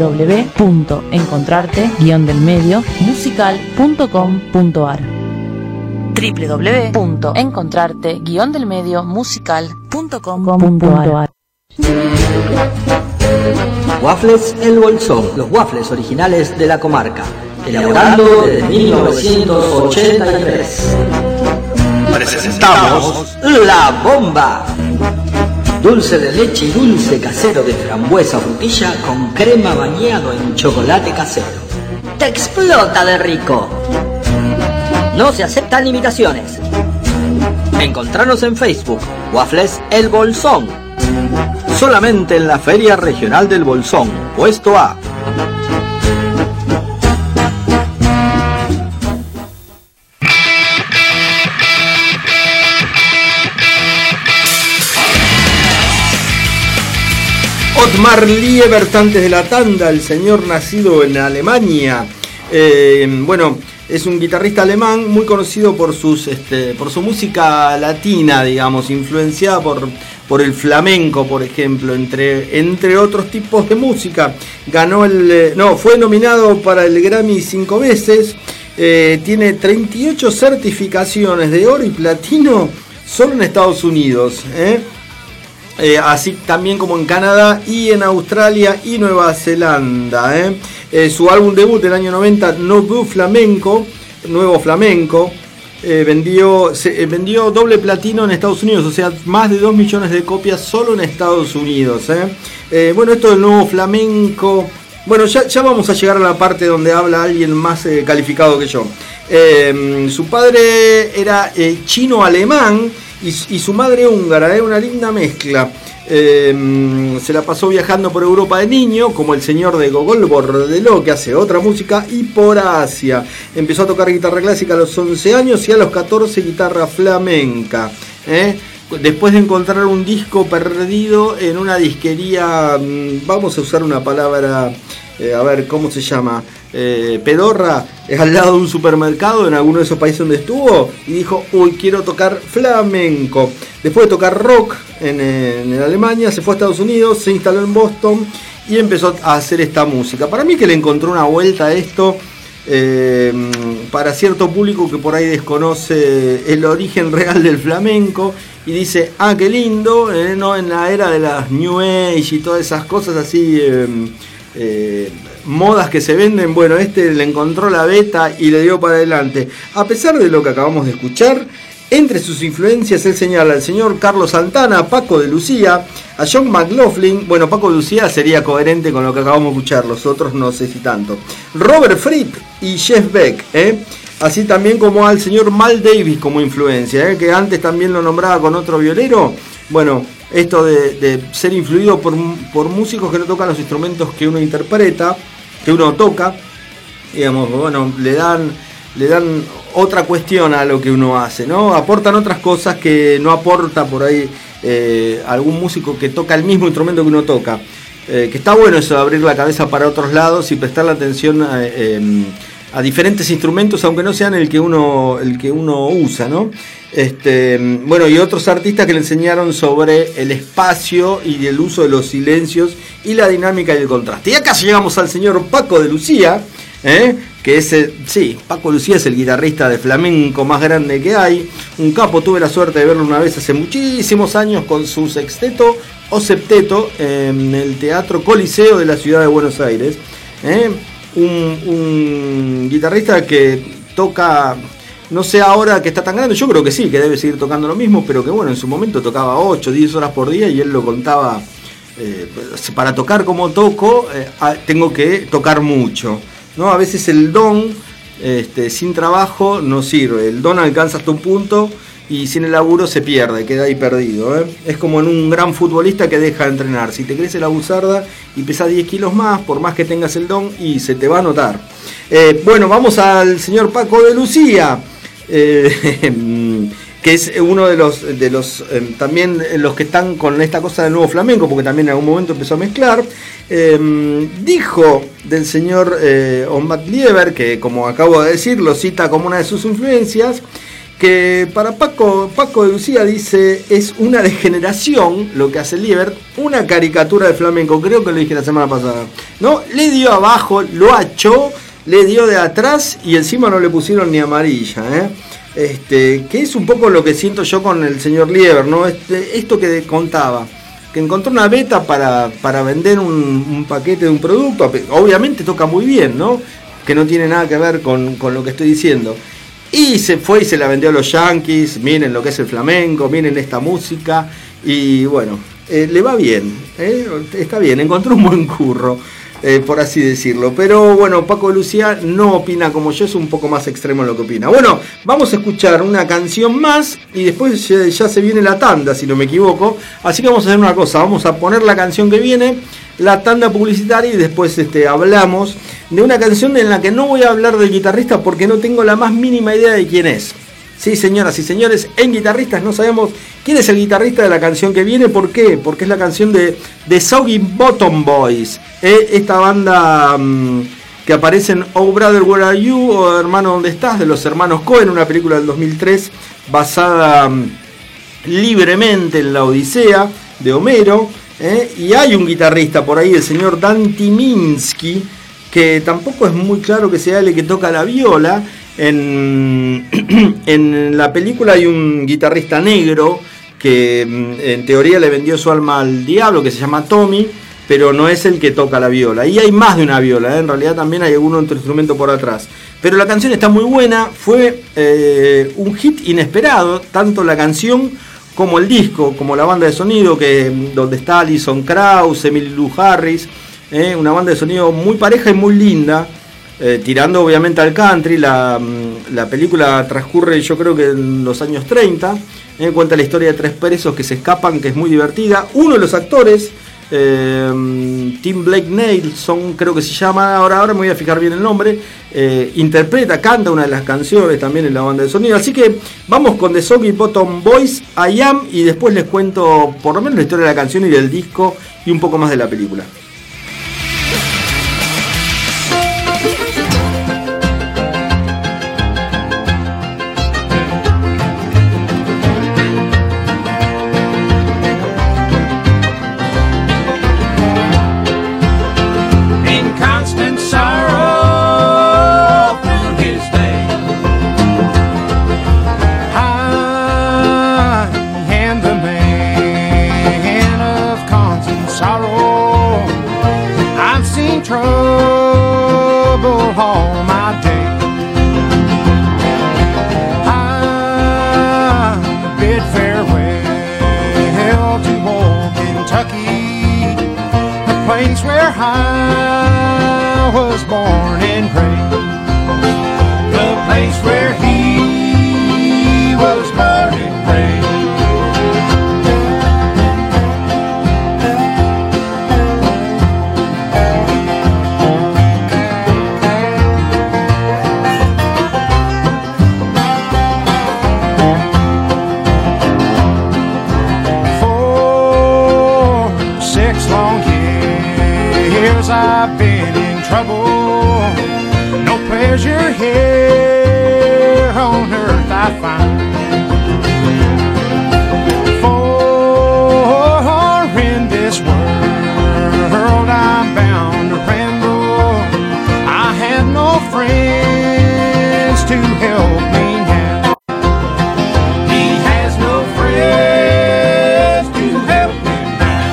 www.encontrarte-delmedio-musical.com.ar www.encontrarte-delmedio-musical.com.ar Waffles El Bolsón, los waffles originales de la comarca. Elaborando desde 1983. Presentamos La Bomba. Dulce de leche y dulce casero de frambuesa o frutilla con crema bañado en chocolate casero. ¡Te explota de rico! No se aceptan imitaciones. Encontranos en Facebook, Waffles El Bolsón. Solamente en la Feria Regional del Bolsón, puesto A. Ottmar Liebert, antes de la tanda, el señor nacido en Alemania. Bueno, es un guitarrista alemán muy conocido por su música latina, digamos, influenciada por el flamenco, por ejemplo, entre otros tipos de música. Fue nominado para el Grammy 5 veces. Tiene 38 certificaciones de oro y platino solo en Estados Unidos. Así también como en Canadá y en Australia y Nueva Zelanda. Su álbum debut del año 90, Nuevo Flamenco, vendió doble platino en Estados Unidos, o sea, más de 2 millones de copias solo en Estados Unidos. Bueno, esto del Nuevo Flamenco, bueno, ya vamos a llegar a la parte donde habla alguien más calificado que yo. Su padre era chino-alemán y su madre húngara, una linda mezcla. Se la pasó viajando por Europa de niño, como el señor de Gogol Bordeló, que hace otra música, y por Asia. Empezó a tocar guitarra clásica a los 11 años y a los 14 guitarra flamenca. Después de encontrar un disco perdido en una disquería, vamos a usar una palabra, a ver, ¿cómo se llama? Pedorra, al lado de un supermercado en alguno de esos países donde estuvo, y dijo, uy, quiero tocar flamenco. Después de tocar rock en Alemania, se fue a Estados Unidos, se instaló en Boston y empezó a hacer esta música. Para mí que le encontró una vuelta a esto, para cierto público que por ahí desconoce el origen real del flamenco y dice, ah, qué lindo, no en la era de las New Age y todas esas cosas así, modas que se venden. Bueno, le encontró la beta y le dio para adelante. A pesar de lo que acabamos de escuchar, entre sus influencias él señala al señor Carlos Santana, a Paco de Lucía, a John McLaughlin. Bueno, Paco de Lucía sería coherente con lo que acabamos de escuchar, los otros no sé si tanto. Robert Fripp y Jeff Beck, así también como al señor Mal Davis como influencia, que antes también lo nombraba con otro violero. Bueno, esto de ser influido por músicos que no tocan los instrumentos que uno interpreta, que uno toca, digamos, bueno, le dan otra cuestión a lo que uno hace, ¿no? Aportan otras cosas que no aporta por ahí algún músico que toca el mismo instrumento que uno toca. Que está bueno eso de abrir la cabeza para otros lados y prestarle atención a diferentes instrumentos, aunque no sean el que uno usa, ¿no? Bueno, y otros artistas que le enseñaron sobre el espacio y el uso de los silencios y la dinámica y el contraste. Y acá llegamos al señor Paco de Lucía, que Paco Lucía es el guitarrista de flamenco más grande que hay, un capo. Tuve la suerte de verlo una vez hace muchísimos años con su sexteto o septeto en el Teatro Coliseo de la ciudad de Buenos Aires. Un guitarrista que toca, no sé ahora que está tan grande, yo creo que sí, que debe seguir tocando lo mismo, pero que bueno, en su momento tocaba 8, 10 horas por día y él lo contaba, para tocar como toco, tengo que tocar mucho, ¿no? A veces el don, sin trabajo no sirve, el don alcanza hasta un punto y sin el laburo se pierde, queda ahí perdido, Es como en un gran futbolista que deja de entrenar. Si te crece la buzarda y pesas 10 kilos más, por más que tengas el don, y se te va a notar. Bueno, vamos al señor Paco de Lucía, que es uno de los también los que están con esta cosa del nuevo flamenco, porque también en algún momento empezó a mezclar. Dijo del señor Ombat Lieber, que como acabo de decir, lo cita como una de sus influencias, que para Paco de Lucía dice, es una degeneración lo que hace Lieber, una caricatura de flamenco, creo que lo dije la semana pasada, ¿no? Le dio abajo, lo achó, le dio de atrás y encima no le pusieron ni amarilla, que es un poco lo que siento yo con el señor Lieber, ¿no? Esto que contaba, que encontró una beta para vender un paquete de un producto, obviamente toca muy bien, ¿no? Que no tiene nada que ver con lo que estoy diciendo. Y se fue y se la vendió a los Yankees. Miren lo que es el flamenco, miren esta música. Y bueno, le va bien, está bien, encontró un buen curro, por así decirlo. Pero bueno, Paco de Lucía no opina como yo, es un poco más extremo en lo que opina. Bueno, vamos a escuchar una canción más y después ya se viene la tanda, si no me equivoco. Así que vamos a hacer una cosa, vamos a poner la canción que viene, la tanda publicitaria, y después hablamos de una canción en la que no voy a hablar del guitarrista porque no tengo la más mínima idea de quién es. Sí, señoras y señores, en Guitarristas no sabemos quién es el guitarrista de la canción que viene. ¿Por qué? Porque es la canción de Soggy Bottom Boys, esta banda que aparece en Oh Brother Where Are You, o Hermano ¿Dónde Estás?, de los hermanos Coen, una película del 2003 basada libremente en la Odisea de Homero. Y hay un guitarrista por ahí, el señor Dan Tyminski, que tampoco es muy claro que sea él el que toca la viola. En la película hay un guitarrista negro que en teoría le vendió su alma al diablo, que se llama Tommy, pero no es el que toca la viola. Y hay más de una viola, en realidad también hay algún otro instrumento por atrás. Pero la canción está muy buena, fue un hit inesperado, tanto la canción como el disco, como la banda de sonido, donde está Alison Krauss, Emily Lou Harris, una banda de sonido muy pareja y muy linda, tirando obviamente al country. La película transcurre, yo creo que en los años 30, cuenta la historia de tres presos que se escapan, que es muy divertida. Uno de los actores, Tim Blake Nelson, creo que se llama, ahora me voy a fijar bien el nombre, canta una de las canciones también en la banda de sonido. Así que vamos con The Soggy Bottom Boys, I Am, y después les cuento por lo menos la historia de la canción y del disco y un poco más de la película. of all my days. I bid farewell to old Kentucky, the place where I was born and raised, the place where he was born and raised. I've been in trouble, no pleasure here on earth I find. For in this world I'm bound to ramble, I have no friends to help me now. He has no friends to help me now.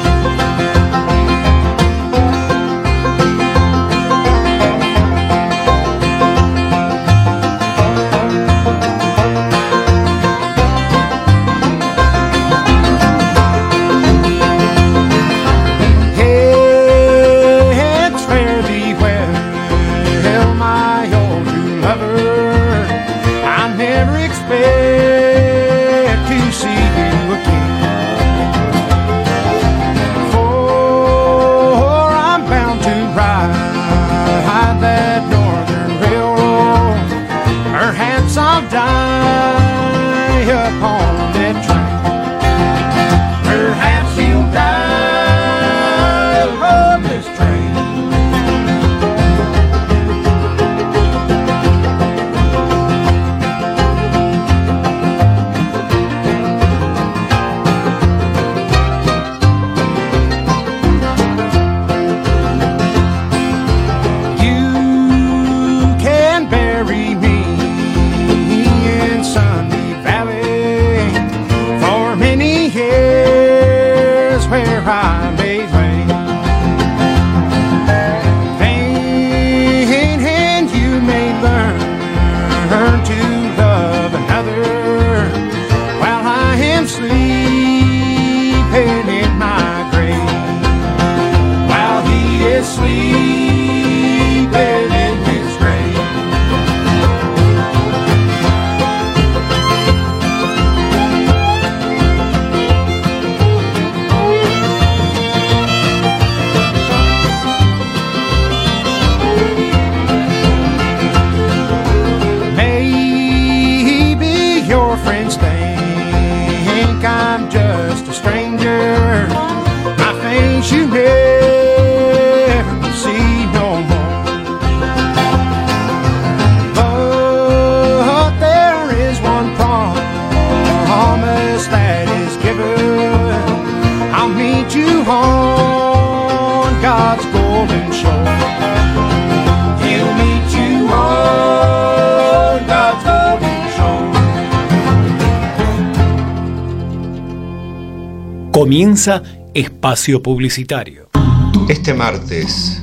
Comienza Espacio Publicitario. Este martes,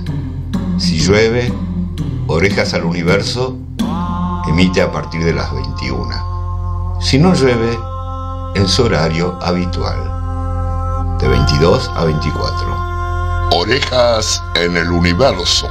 si llueve, Orejas al Universo emite a partir de las 21. Si no llueve, en su horario habitual, de 22 a 24. Orejas en el Universo.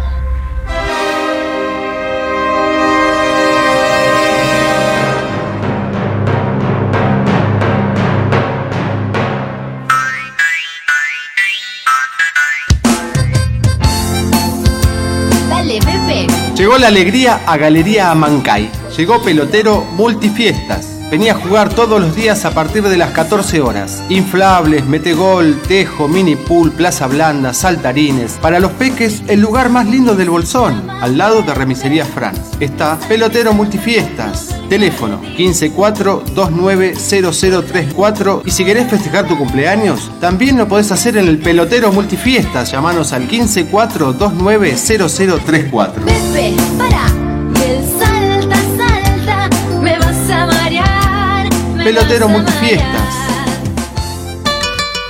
Llegó la alegría a Galería Amancay. Llegó Pelotero Multifiestas. Venía a jugar todos los días a partir de las 14 horas. Inflables, metegol, tejo, mini pool, plaza blanda, saltarines. Para los peques, el lugar más lindo del Bolsón, al lado de Remisería Franz. Está Pelotero Multifiestas. Teléfono 154-290034. Y si querés festejar tu cumpleaños, también lo podés hacer en el Pelotero Multifiestas. Llamanos al 154-290034. Pepe, para, del salta, salta, me vas a marear. Pelotero Multifiestas.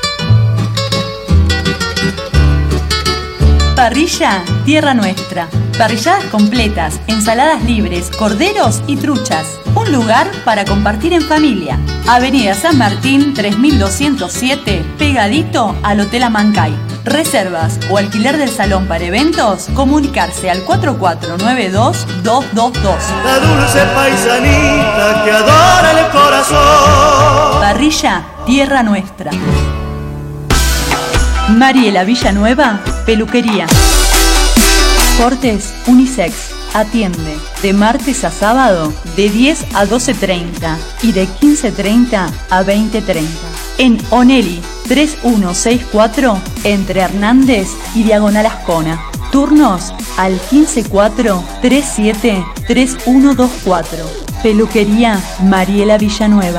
Parrilla Tierra Nuestra. Parrilladas completas, ensaladas libres, corderos y truchas. Un lugar para compartir en familia. Avenida San Martín 3207, pegadito al Hotel Amancay. Reservas o alquiler del salón para eventos, comunicarse al 4492-222. La dulce paisanita que adora el corazón. Parrilla Tierra Nuestra. Mariela Villanueva, peluquería. Cortes unisex. Atiende de martes a sábado de 10 a 12:30 y de 15:30 a 20:30. En Onelli 3164 entre Hernández y Diagonal Ascona. Turnos al 154-37-3124. Peluquería Mariela Villanueva.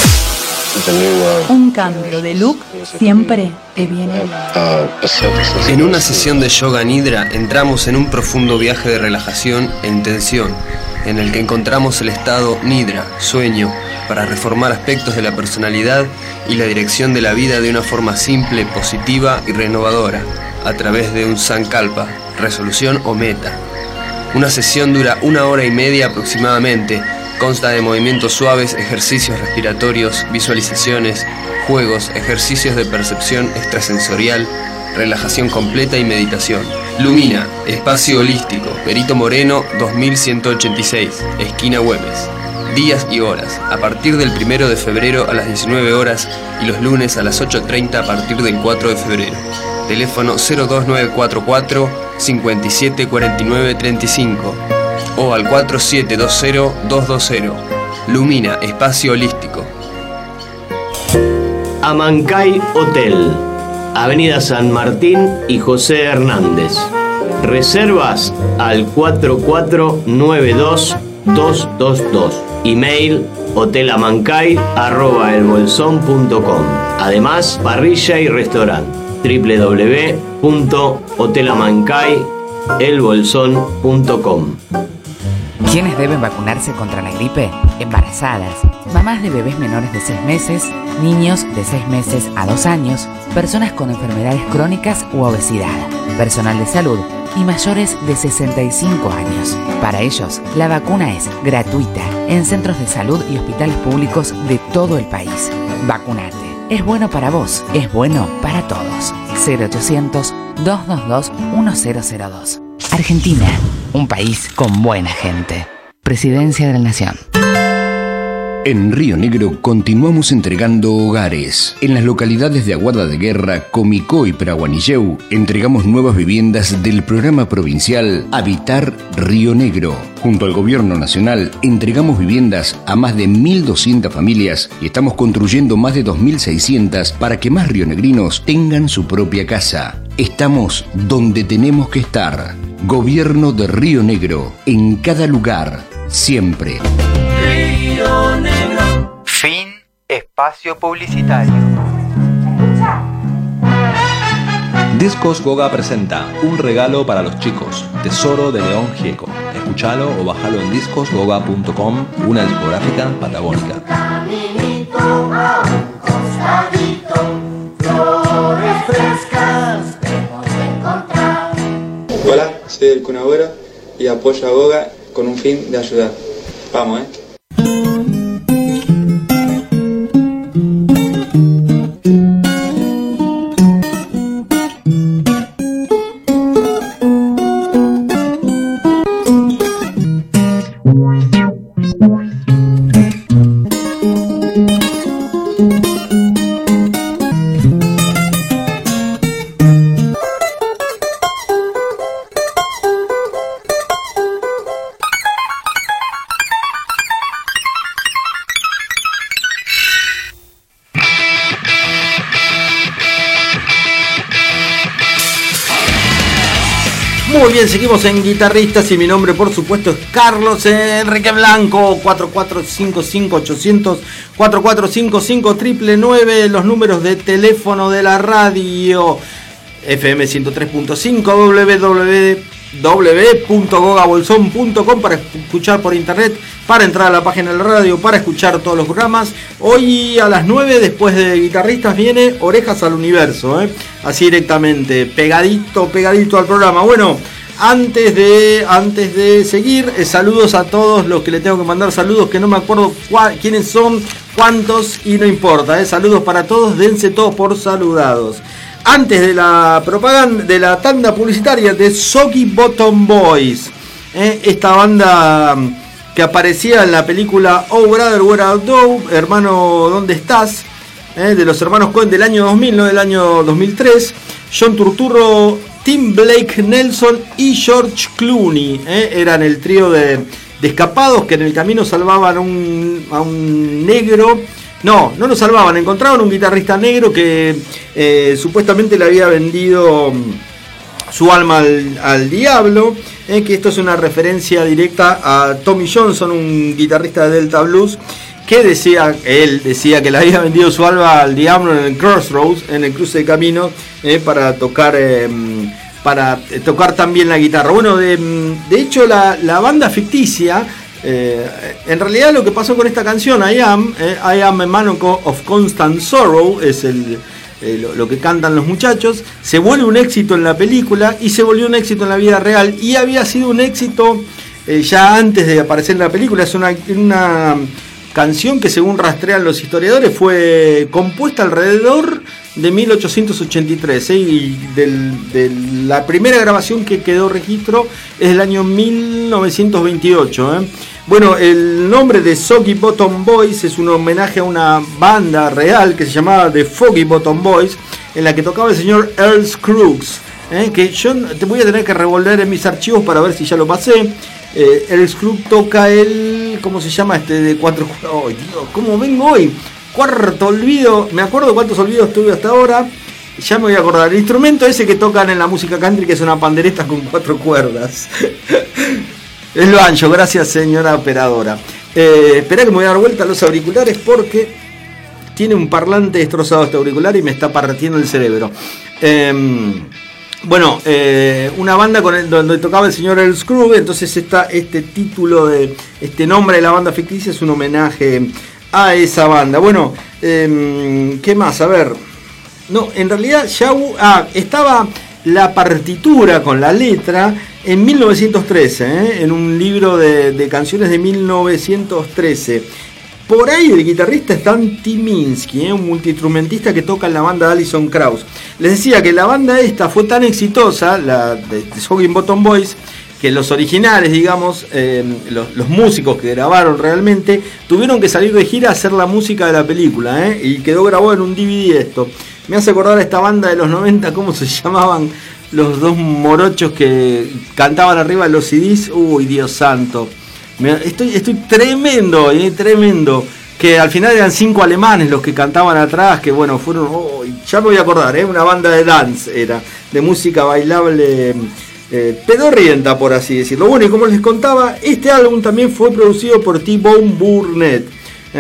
Un cambio de look siempre te viene bien. En una sesión de yoga nidra entramos en un profundo viaje de relajación e intención, en el que encontramos el estado nidra, sueño, para reformar aspectos de la personalidad y la dirección de la vida de una forma simple, positiva y renovadora, a través de un sankalpa, resolución o meta. Una sesión dura 1 hora y media aproximadamente. Consta de movimientos suaves, ejercicios respiratorios, visualizaciones, juegos, ejercicios de percepción extrasensorial, relajación completa y meditación. Lumina, espacio holístico, Perito Moreno 2186, esquina Güemes. Días y horas, a partir del 1 de febrero a las 19 horas y los lunes a las 8:30 a partir del 4 de febrero. Teléfono 02944 574935 o al 4720-220. Lumina, espacio holístico. Amancay Hotel, Avenida San Martín y José Hernández. Reservas al 4492-222. Email hotelamancay@elbolsón.com. Además, parrilla y restaurante. www.hotelamancayelbolsón.com. ¿Quiénes deben vacunarse contra la gripe? Embarazadas, mamás de bebés menores de 6 meses, niños de 6 meses a 2 años, personas con enfermedades crónicas u obesidad, personal de salud y mayores de 65 años. Para ellos, la vacuna es gratuita en centros de salud y hospitales públicos de todo el país. Vacunate. Es bueno para vos, es bueno para todos. 0800-222-1002. Argentina, un país con buena gente. Presidencia de la Nación. En Río Negro continuamos entregando hogares. En las localidades de Aguada de Guerra, Comicó y Praguanilleu entregamos nuevas viviendas del programa provincial Habitar Río Negro. Junto al Gobierno Nacional entregamos viviendas a más de 1.200 familias y estamos construyendo más de 2.600 para que más rionegrinos tengan su propia casa. Estamos donde tenemos que estar. Gobierno de Río Negro, en cada lugar, siempre. Río Negro. Fin. Espacio publicitario. Discos Goga presenta Un regalo para los chicos, Tesoro de León Gieco. Escuchalo o bajalo en discosgoga.com, una discográfica patagónica. Caminito a un costadito, flores frescas hemos de encontrar. Hola, soy el Kun Agüero y apoyo a Goga con un fin de ayudar. Vamos, Muy bien, seguimos en Guitarristas y mi nombre por supuesto es Carlos Enrique Blanco. 4455-800, 4455-999, los números de teléfono de la radio. FM 103.5, www.gogabolsón.com para escuchar por internet, para entrar a la página de la radio, para escuchar todos los programas. Hoy a las 9, después de Guitarristas, viene Orejas al Universo, así directamente, pegadito al programa. Bueno, Antes de seguir, saludos a todos los que le tengo que mandar saludos, que no me acuerdo quiénes son, cuántos, y no importa, saludos para todos, dense todos por saludados. Antes de la propaganda, de la tanda publicitaria de Soggy Bottom Boys, esta banda que aparecía en la película Oh Brother Where Art Thou, hermano ¿dónde estás? De los hermanos Coen del año 2000, no del año 2003, John Turturro, Tim Blake Nelson y George Clooney, eran el trío de escapados que en el camino salvaban a un negro. No lo salvaban, encontraban un guitarrista negro que supuestamente le había vendido su alma al diablo, que esto es una referencia directa a Tommy Johnson, un guitarrista de Delta Blues, que él decía que le había vendido su alma al diablo en el Crossroads, en el cruce de camino, para tocar también la guitarra. Bueno, de hecho la banda ficticia, en realidad lo que pasó con esta canción, I Am a Man of Constant Sorrow, es lo que cantan los muchachos, se vuelve un éxito en la película y se volvió un éxito en la vida real, y había sido un éxito ya antes de aparecer en la película. Es una canción que, según rastrean los historiadores, fue compuesta alrededor de 1883, y de la primera grabación que quedó registro es del año 1928. Bueno, el nombre de Soggy Bottom Boys es un homenaje a una banda real que se llamaba The Foggy Bottom Boys, en la que tocaba el señor Earl Scruggs, que yo te voy a tener que revolver en mis archivos para ver si ya lo pasé. Earl Scruggs toca ¿cómo se llama de cuatro? ¡Oh, Dios! ¿Cómo vengo hoy? Cuarto olvido, me acuerdo cuántos olvidos tuve hasta ahora, ya me voy a acordar. El instrumento ese que tocan en la música country, que es una pandereta con 4 cuerdas. Es lo ancho, gracias señora operadora. Esperá que me voy a dar vuelta a los auriculares porque tiene un parlante destrozado este auricular y me está partiendo el cerebro. Bueno, una banda donde tocaba el señor Earl Scruggs, entonces este título este nombre de la banda ficticia es un homenaje a esa banda. Bueno, ¿qué más? A ver, no, en realidad ya estaba la partitura con la letra en 1913, en un libro de canciones de 1913. Por ahí el guitarrista es Dan Tyminski, un multiinstrumentista que toca en la banda de Alison Krauss. Les decía que la banda esta fue tan exitosa, la de Soggy Bottom Boys, que los originales, digamos, los músicos que grabaron realmente, tuvieron que salir de gira a hacer la música de la película, y quedó grabado en un DVD esto. Me hace acordar a esta banda de los 90, ¿cómo se llamaban los dos morochos que cantaban arriba de los CDs? Uy, Dios santo. Estoy tremendo, tremendo. Que al final eran 5 alemanes los que cantaban atrás, que bueno, fueron... ya me voy a acordar, una banda de dance era, de música bailable... pedorrienta, por así decirlo. Bueno, y como les contaba, este álbum también fue producido por T-Bone Burnett,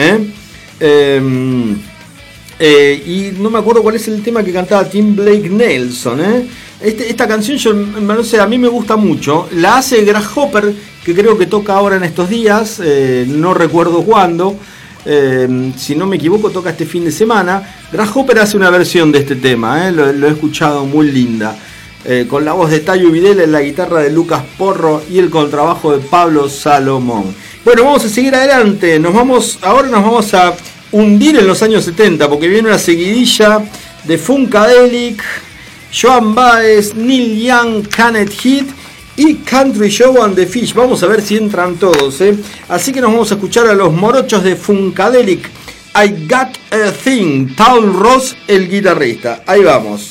y no me acuerdo cuál es el tema que cantaba Tim Blake Nelson. Esta canción, no sé, a mí me gusta mucho. La hace Grasshopper, que creo que toca ahora en estos días, no recuerdo cuándo. Si no me equivoco, toca este fin de semana. Grasshopper hace una versión de este tema, lo he escuchado, muy linda. Con la voz de Tayo Videla, en la guitarra de Lucas Porro y el contrabajo de Pablo Salomón. Bueno, vamos a seguir adelante. Ahora nos vamos a hundir en los años 70, porque viene una seguidilla de Funkadelic, Joan Baez, Neil Young, Kenneth Heath y Country Joe and the Fish. Vamos a ver si entran todos, Así que nos vamos a escuchar a los morochos de Funkadelic. I Got a Thing, Paul Ross, el guitarrista. Ahí vamos.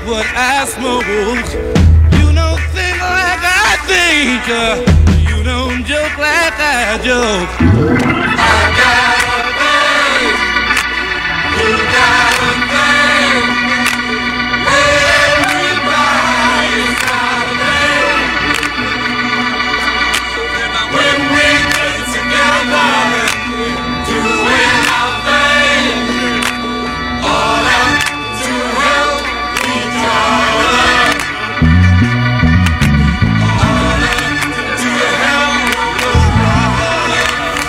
what I smoke. You don't think like I think. You don't joke like I joke. I got a thing. You got a thing. Everybody's got a thing. When we get together, doing our thing, all out to help each other. All out to help the brother.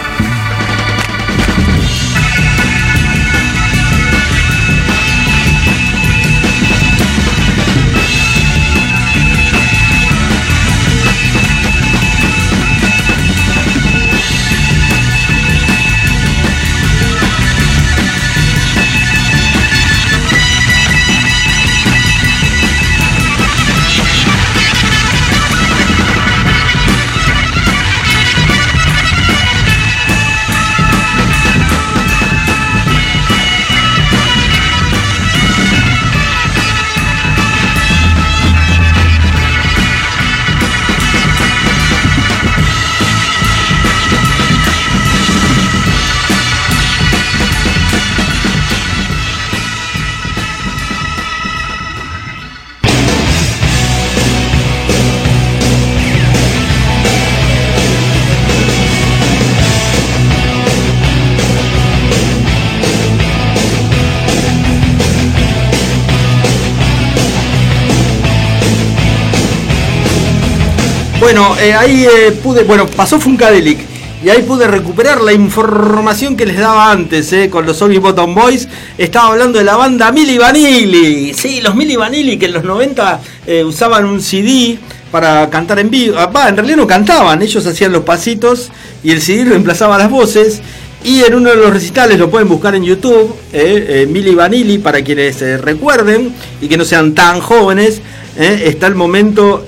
Bueno, ahí pasó Funkadelic y ahí pude recuperar la información que les daba antes, con los Soggy Bottom Boys. Estaba hablando de la banda Milli Vanilli. Sí, los Milli Vanilli que en los 90 usaban un CD para cantar en vivo. En realidad no cantaban, ellos hacían los pasitos y el CD reemplazaba las voces. Y en uno de los recitales, lo pueden buscar en YouTube, Milli Vanilli, para quienes recuerden y que no sean tan jóvenes, está el momento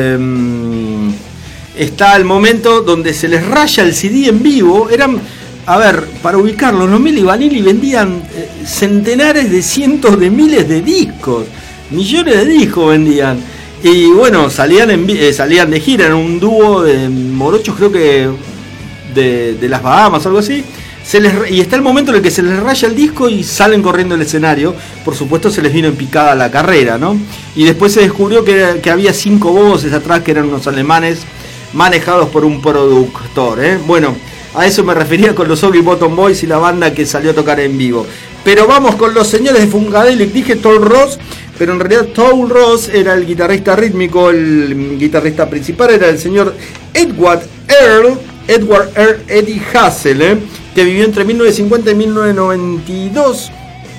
donde se les raya el CD en vivo. Eran, para ubicarlos, los Milli Vanilli vendían centenares de cientos de miles de discos, millones de discos vendían. Y bueno, salían de gira en un dúo de morochos, creo que de las Bahamas o algo así. Y está el momento en el que se les raya el disco y salen corriendo del escenario. Por supuesto se les vino en picada la carrera, ¿no? Y después se descubrió que había 5 voces atrás, que eran unos alemanes manejados por un productor, Bueno, a eso me refería con los Soggy Bottom Boys y la banda que salió a tocar en vivo. Pero vamos con los señores de Funkadelic. Dije Toll Ross, pero en realidad Toll Ross era el guitarrista rítmico. El guitarrista principal era el señor Edward Earl Eddie Hassel, que vivió entre 1950 y 1992.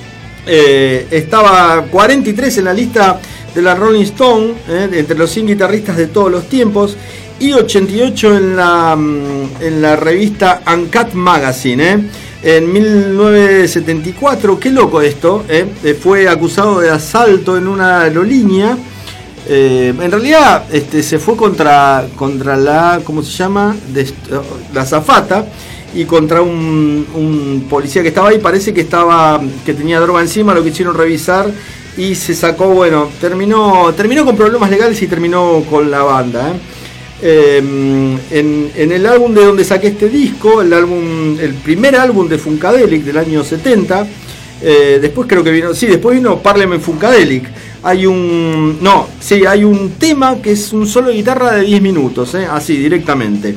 Estaba 43 en la lista de la Rolling Stone, entre los 100 guitarristas de todos los tiempos, y 88 en la revista Uncut Magazine. En 1974, qué loco esto, fue acusado de asalto en una aerolínea. En realidad se fue contra la, ¿cómo se llama? La azafata, y contra un policía que estaba ahí. Parece que tenía droga encima, lo que hicieron revisar y se sacó. Terminó con problemas legales y terminó con la banda. En el álbum de donde saqué este disco, el primer álbum de Funkadelic del año 70, después creo que vino Parliament Funkadelic. Hay un tema que es un solo de guitarra de 10 minutos, así directamente.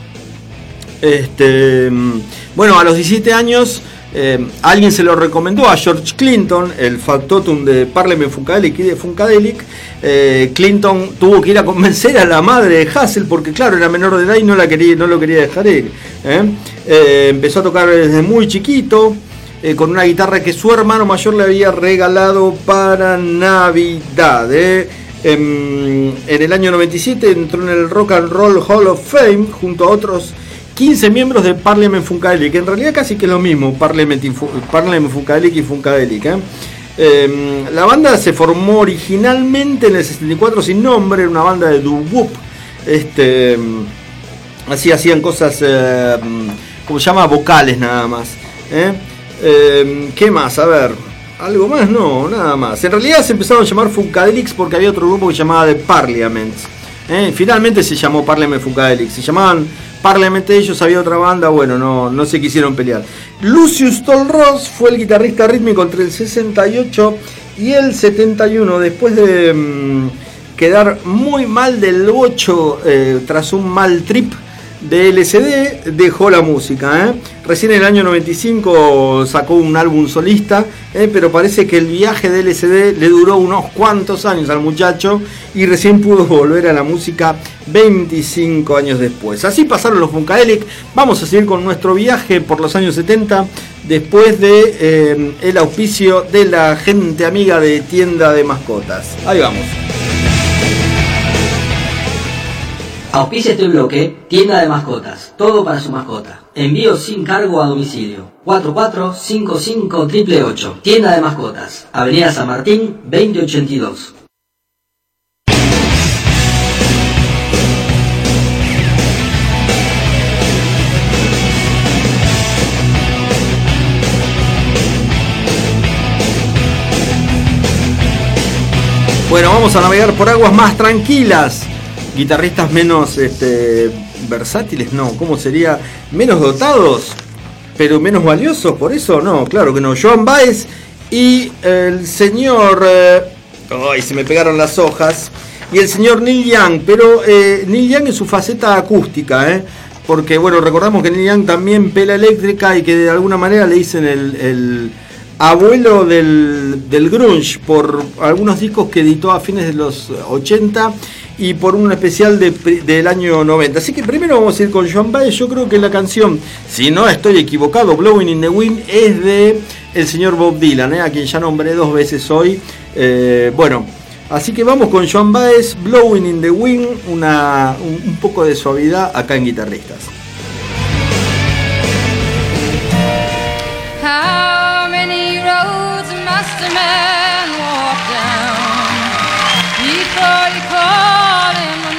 A los 17 años alguien se lo recomendó a George Clinton, el factotum de Parliament Funkadelic y de Funkadelic. Clinton tuvo que ir a convencer a la madre de Hassel, porque claro, era menor de edad y no lo quería dejar ir. Empezó a tocar desde muy chiquito, con una guitarra que su hermano mayor le había regalado para Navidad. En el año 97 entró en el Rock and Roll Hall of Fame junto a otros 15 miembros de Parliament Funkadelic, que en realidad casi que es lo mismo, Parliament Funkadelic y Funkadelic. La banda se formó originalmente en el 64 sin nombre, era una banda de doo-wop. Así hacían cosas, ¿cómo se llama? Vocales nada más. ¿Qué más? A ver, Algo más, no, nada más. En realidad se empezaron a llamar Funkadelics porque había otro grupo que se llamaba The Parliaments. Finalmente se llamó Parliament Funkadelics. Se llamaban Parliament ellos, había otra banda, bueno, no se quisieron pelear. Lucius Toll-Ross fue el guitarrista rítmico entre el 68 y el 71, después de quedar muy mal del bocho tras un mal trip de LSD, dejó la música. Recién en el año 95 sacó un álbum solista, pero parece que el viaje de LSD le duró unos cuantos años al muchacho y recién pudo volver a la música 25 años después. Así pasaron los Funkadelic. Vamos a seguir con nuestro viaje por los años 70 después de el auspicio de la gente amiga de Tienda de Mascotas. Ahí vamos. Auspicia este bloque, Tienda de Mascotas, todo para su mascota. Envío sin cargo a domicilio. 445588. Tienda de Mascotas, Avenida San Martín, 2082. Bueno, vamos a navegar por aguas más tranquilas. Guitarristas menos versátiles, no, ¿cómo sería? Menos dotados, pero menos valiosos, por eso no, claro que no. Joan Baez y el señor ay, se me pegaron las hojas, y el señor Neil Young, pero Neil Young en su faceta acústica, porque bueno, recordamos que Neil Young también pela eléctrica y que de alguna manera le dicen el abuelo del grunge por algunos discos que editó a fines de los 80 y por un especial del año 90. Así que primero vamos a ir con Joan Baez. Yo creo que la canción, si no estoy equivocado, Blowing in the Wind, es de el señor Bob Dylan, a quien ya nombré 2 veces hoy. Bueno, así que vamos con Joan Baez, Blowing in the Wind, un poco de suavidad acá en Guitarristas. How many roads must a man walk down before you call him a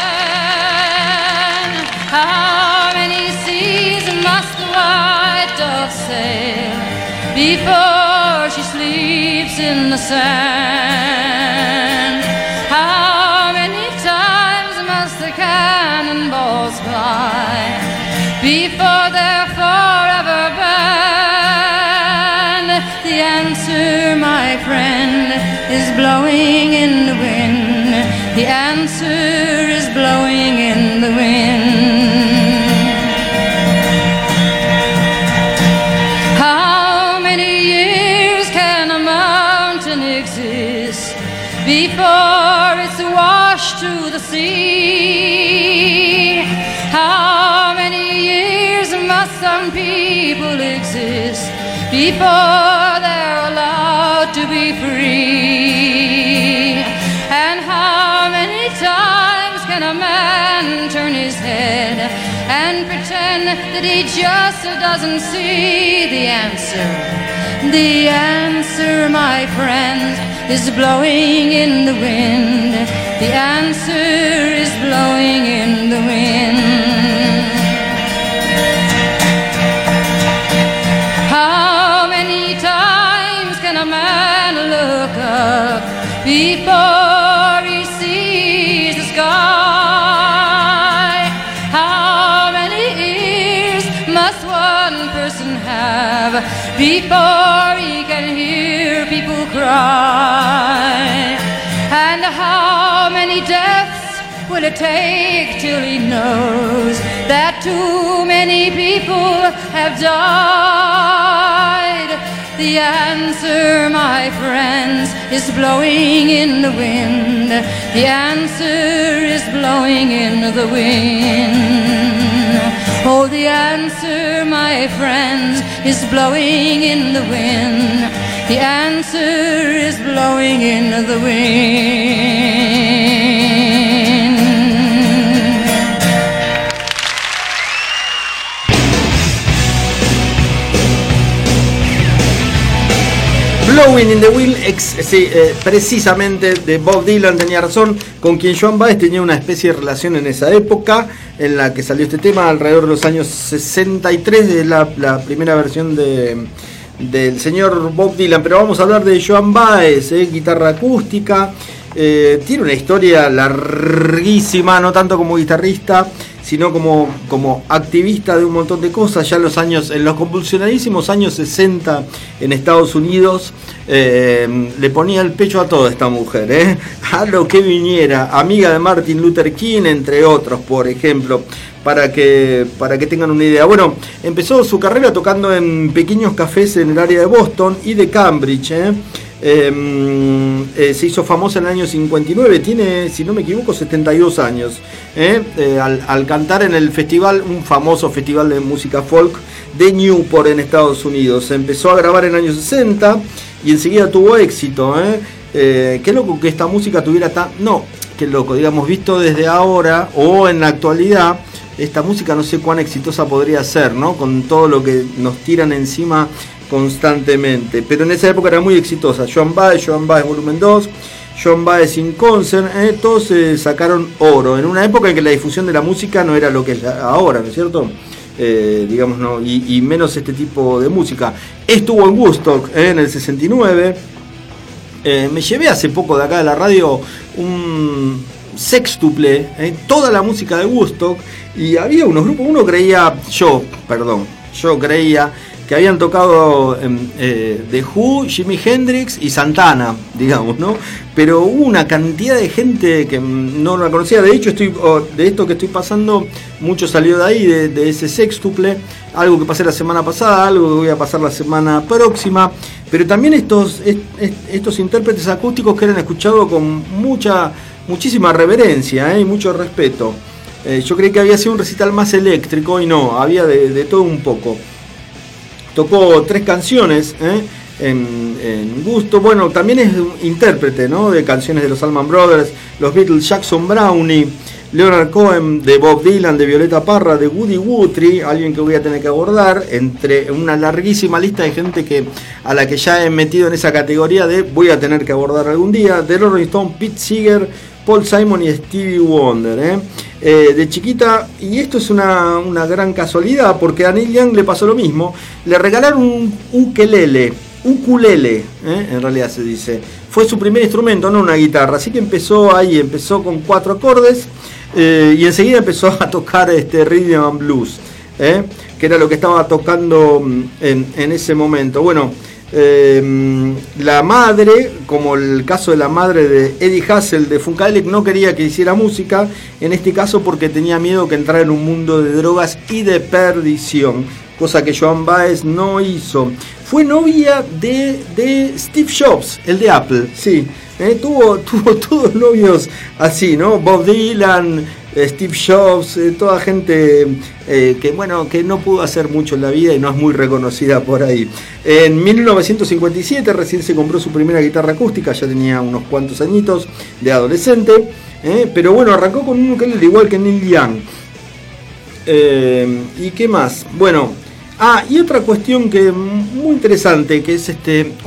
man? How many seas must the white dove sail before she sleeps in the sand? How many times must the cannonballs fly before they're forever banned? The answer, my friend, is blowing in the wind. The answer is blowing in the wind. How many years can a mountain exist before it's washed to the sea? How many years must some people exist before they're allowed to be free? And how many times can a man turn his head and pretend that he just doesn't see? The answer, my friends, is blowing in the wind. The answer is blowing in the wind. How many times can a man look up before he sees the sky? How many ears must one person have before he can hear people cry? And how many deaths will it take till he knows that too many people have died? The answer, my friends, is blowing in the wind. The answer is blowing in the wind. Oh, the answer, my friends, is blowing in the wind. The answer is blowing in the wind. Blowing in the Wind, precisamente de Bob Dylan, tenía razón, con quien Joan Baez tenía una especie de relación en esa época en la que salió este tema, alrededor de los años 63, de la primera versión de del señor Bob Dylan, pero vamos a hablar de Joan Baez, guitarra acústica. Tiene una historia larguísima, no tanto como guitarrista, sino como activista de un montón de cosas. Ya en los convulsionadísimos años 60 en Estados Unidos, le ponía el pecho a toda esta mujer, a lo que viniera. Amiga de Martin Luther King, entre otros, por ejemplo, para que tengan una idea. Bueno, empezó su carrera tocando en pequeños cafés en el área de Boston y de Cambridge. Se hizo famosa en el año 59, tiene, si no me equivoco, 72 años, al cantar en el festival, un famoso festival de música folk de Newport en Estados Unidos. Empezó a grabar en el año 60 y enseguida tuvo éxito. Qué loco que esta música tuviera qué loco, digamos, visto desde ahora o en la actualidad, esta música no sé cuán exitosa podría ser, ¿no? Con todo lo que nos tiran encima constantemente, pero en esa época era muy exitosa. Joan Baez volumen 2, Joan Baez in Concert, todos sacaron oro en una época en que la difusión de la música no era lo que es ahora, ¿no es cierto? Digamos, no, y menos este tipo de música. Estuvo en Woodstock en el 69. Me llevé hace poco de acá de la radio un sextuple, toda la música de Woodstock, y había unos grupos, yo creía que habían tocado The Who, Jimi Hendrix y Santana, digamos, ¿no? Pero hubo una cantidad de gente que no la conocía. De hecho, de esto que estoy pasando, mucho salió de ahí, de ese sextuple, algo que pasé la semana pasada, algo que voy a pasar la semana próxima, pero también estos intérpretes acústicos que eran escuchados con muchísima reverencia y mucho respeto. Yo creí que había sido un recital más eléctrico y no, había de todo un poco. Tocó 3 canciones en gusto. Bueno, también es intérprete, ¿no? De canciones de los Allman Brothers, los Beatles, Jackson Brownie, Leonard Cohen, de Bob Dylan, de Violeta Parra, de Woody Guthrie, alguien que voy a tener que abordar, entre una larguísima lista de gente a la que ya he metido en esa categoría de voy a tener que abordar algún día, de Rolling Stone, Pete Seeger, Paul Simon y Stevie Wonder. De chiquita, y esto es una gran casualidad, porque a Neil Young le pasó lo mismo, le regalaron un ukelele, en realidad se dice, fue su primer instrumento, no una guitarra, así que empezó con 4 acordes, y enseguida empezó a tocar rhythm and blues, que era lo que estaba tocando en ese momento. Bueno, la madre, como el caso de la madre de Eddie Hassel de Funkadelic, no quería que hiciera música, en este caso porque tenía miedo que entrara en un mundo de drogas y de perdición, cosa que Joan Baez no hizo. Fue novia de Steve Jobs, el de Apple, sí. Tuvo todos novios así, ¿no? Bob Dylan, Steve Jobs, toda gente que no pudo hacer mucho en la vida y no es muy reconocida por ahí. En 1957 recién se compró su primera guitarra acústica, ya tenía unos cuantos añitos de adolescente, pero bueno, arrancó con un ukelele igual que Neil Young. ¿Y qué más? Bueno, y otra cuestión que muy interesante, que es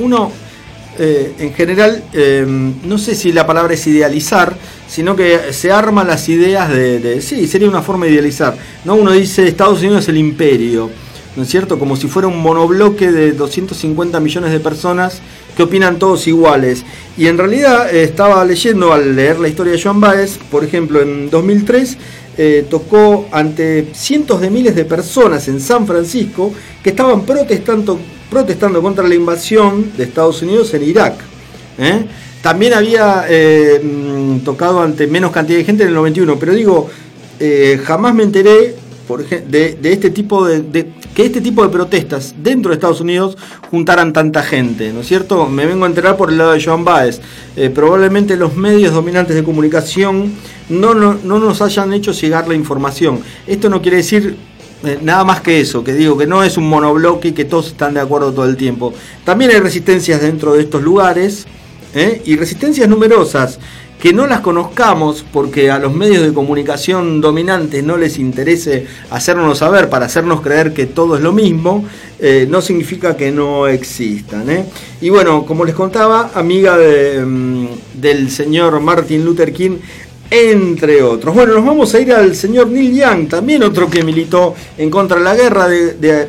en general, no sé si la palabra es idealizar, sino que se arma las ideas sí, sería una forma de idealizar, ¿no? Uno dice Estados Unidos es el imperio, ¿no es cierto? Como si fuera un monobloque de 250 millones de personas que opinan todos iguales. Y en realidad estaba leyendo, al leer la historia de Joan Baez, por ejemplo, en 2003 tocó ante cientos de miles de personas en San Francisco que estaban protestando contra la invasión de Estados Unidos en Irak. También había tocado ante menos cantidad de gente en el 91, pero digo, jamás me enteré de este tipo que este tipo de protestas dentro de Estados Unidos juntaran tanta gente, ¿no es cierto? Me vengo a enterar por el lado de Joan Baez. Probablemente los medios dominantes de comunicación no nos hayan hecho llegar la información. Esto no quiere decir nada más que eso, que digo que no es un monobloque y que todos están de acuerdo todo el tiempo. También hay resistencias dentro de estos lugares, y resistencias numerosas, que no las conozcamos porque a los medios de comunicación dominantes no les interese hacernos saber para hacernos creer que todo es lo mismo, no significa que no existan. Y bueno, como les contaba, amiga del señor Martin Luther King, entre otros. Bueno, nos vamos a ir al señor Neil Young, también otro que militó en contra de la guerra,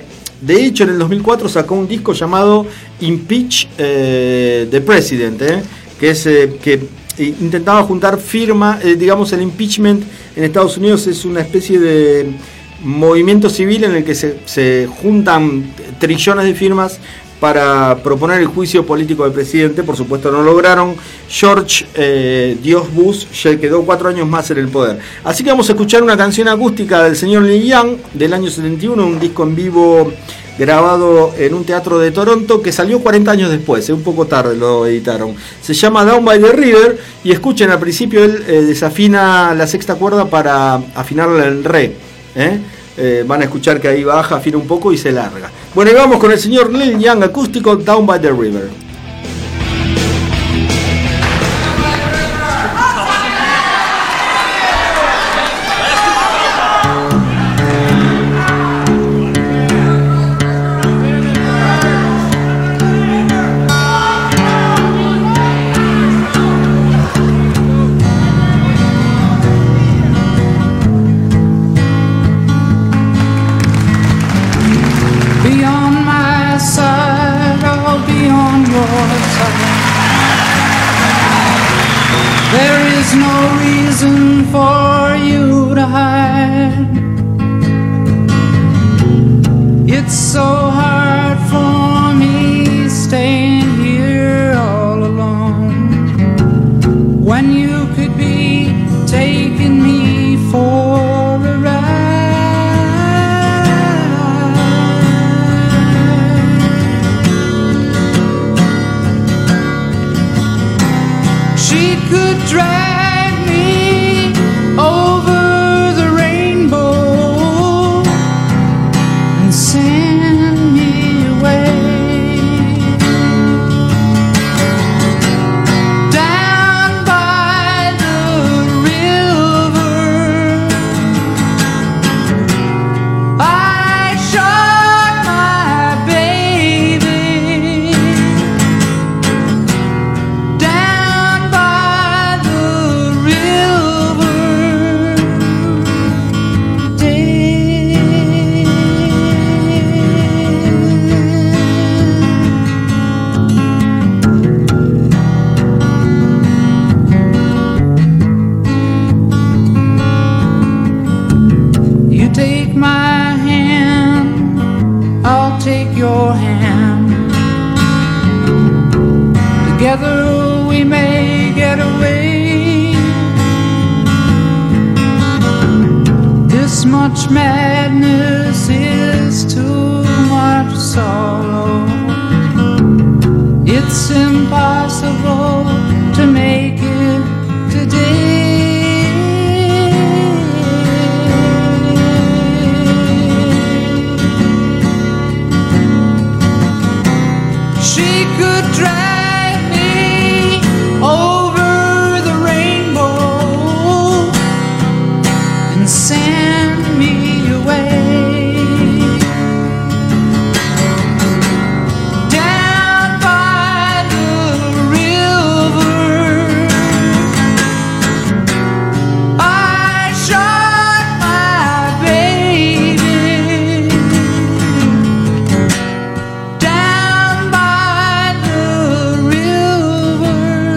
De hecho, en el 2004 sacó un disco llamado Impeach the President, que es que intentaba juntar firma, digamos, el impeachment en Estados Unidos es una especie de movimiento civil en el que se juntan trillones de firmas para proponer el juicio político del presidente. Por supuesto no lograron. George Dios Bush ya quedó 4 años más en el poder. Así que vamos a escuchar una canción acústica del señor Neil Young del año 71, un disco en vivo grabado en un teatro de Toronto que salió 40 años después, un poco tarde lo editaron. Se llama Down by the River y escuchen, al principio él desafina la sexta cuerda para afinarla en re. Van a escuchar que ahí baja, afina un poco y se larga. Bueno, y vamos con el señor Neil Young acústico, Down by the River. There is no reason for you to hide. It's so hard for me staying here all alone when you could be taking me for a ride. She could drag me over the rainbow and send me away down by the river. I shot my baby down by the river. You take my hand, I'll take your hand. Together we may get away. This much madness is too much sorrow. It's impossible to make it today. She could drag me over the rainbow and send me away down by the river. I shot my baby down by the river.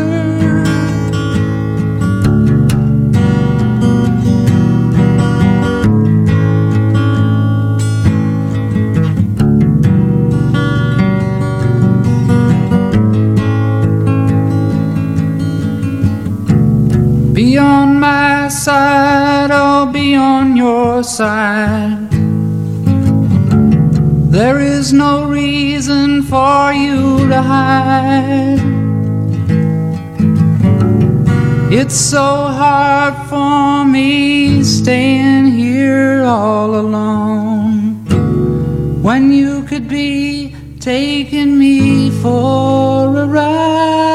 Be on my side, I'll be on your side. There is no reason for you to hide. It's so hard for me staying here all alone when you could be taking me for a ride.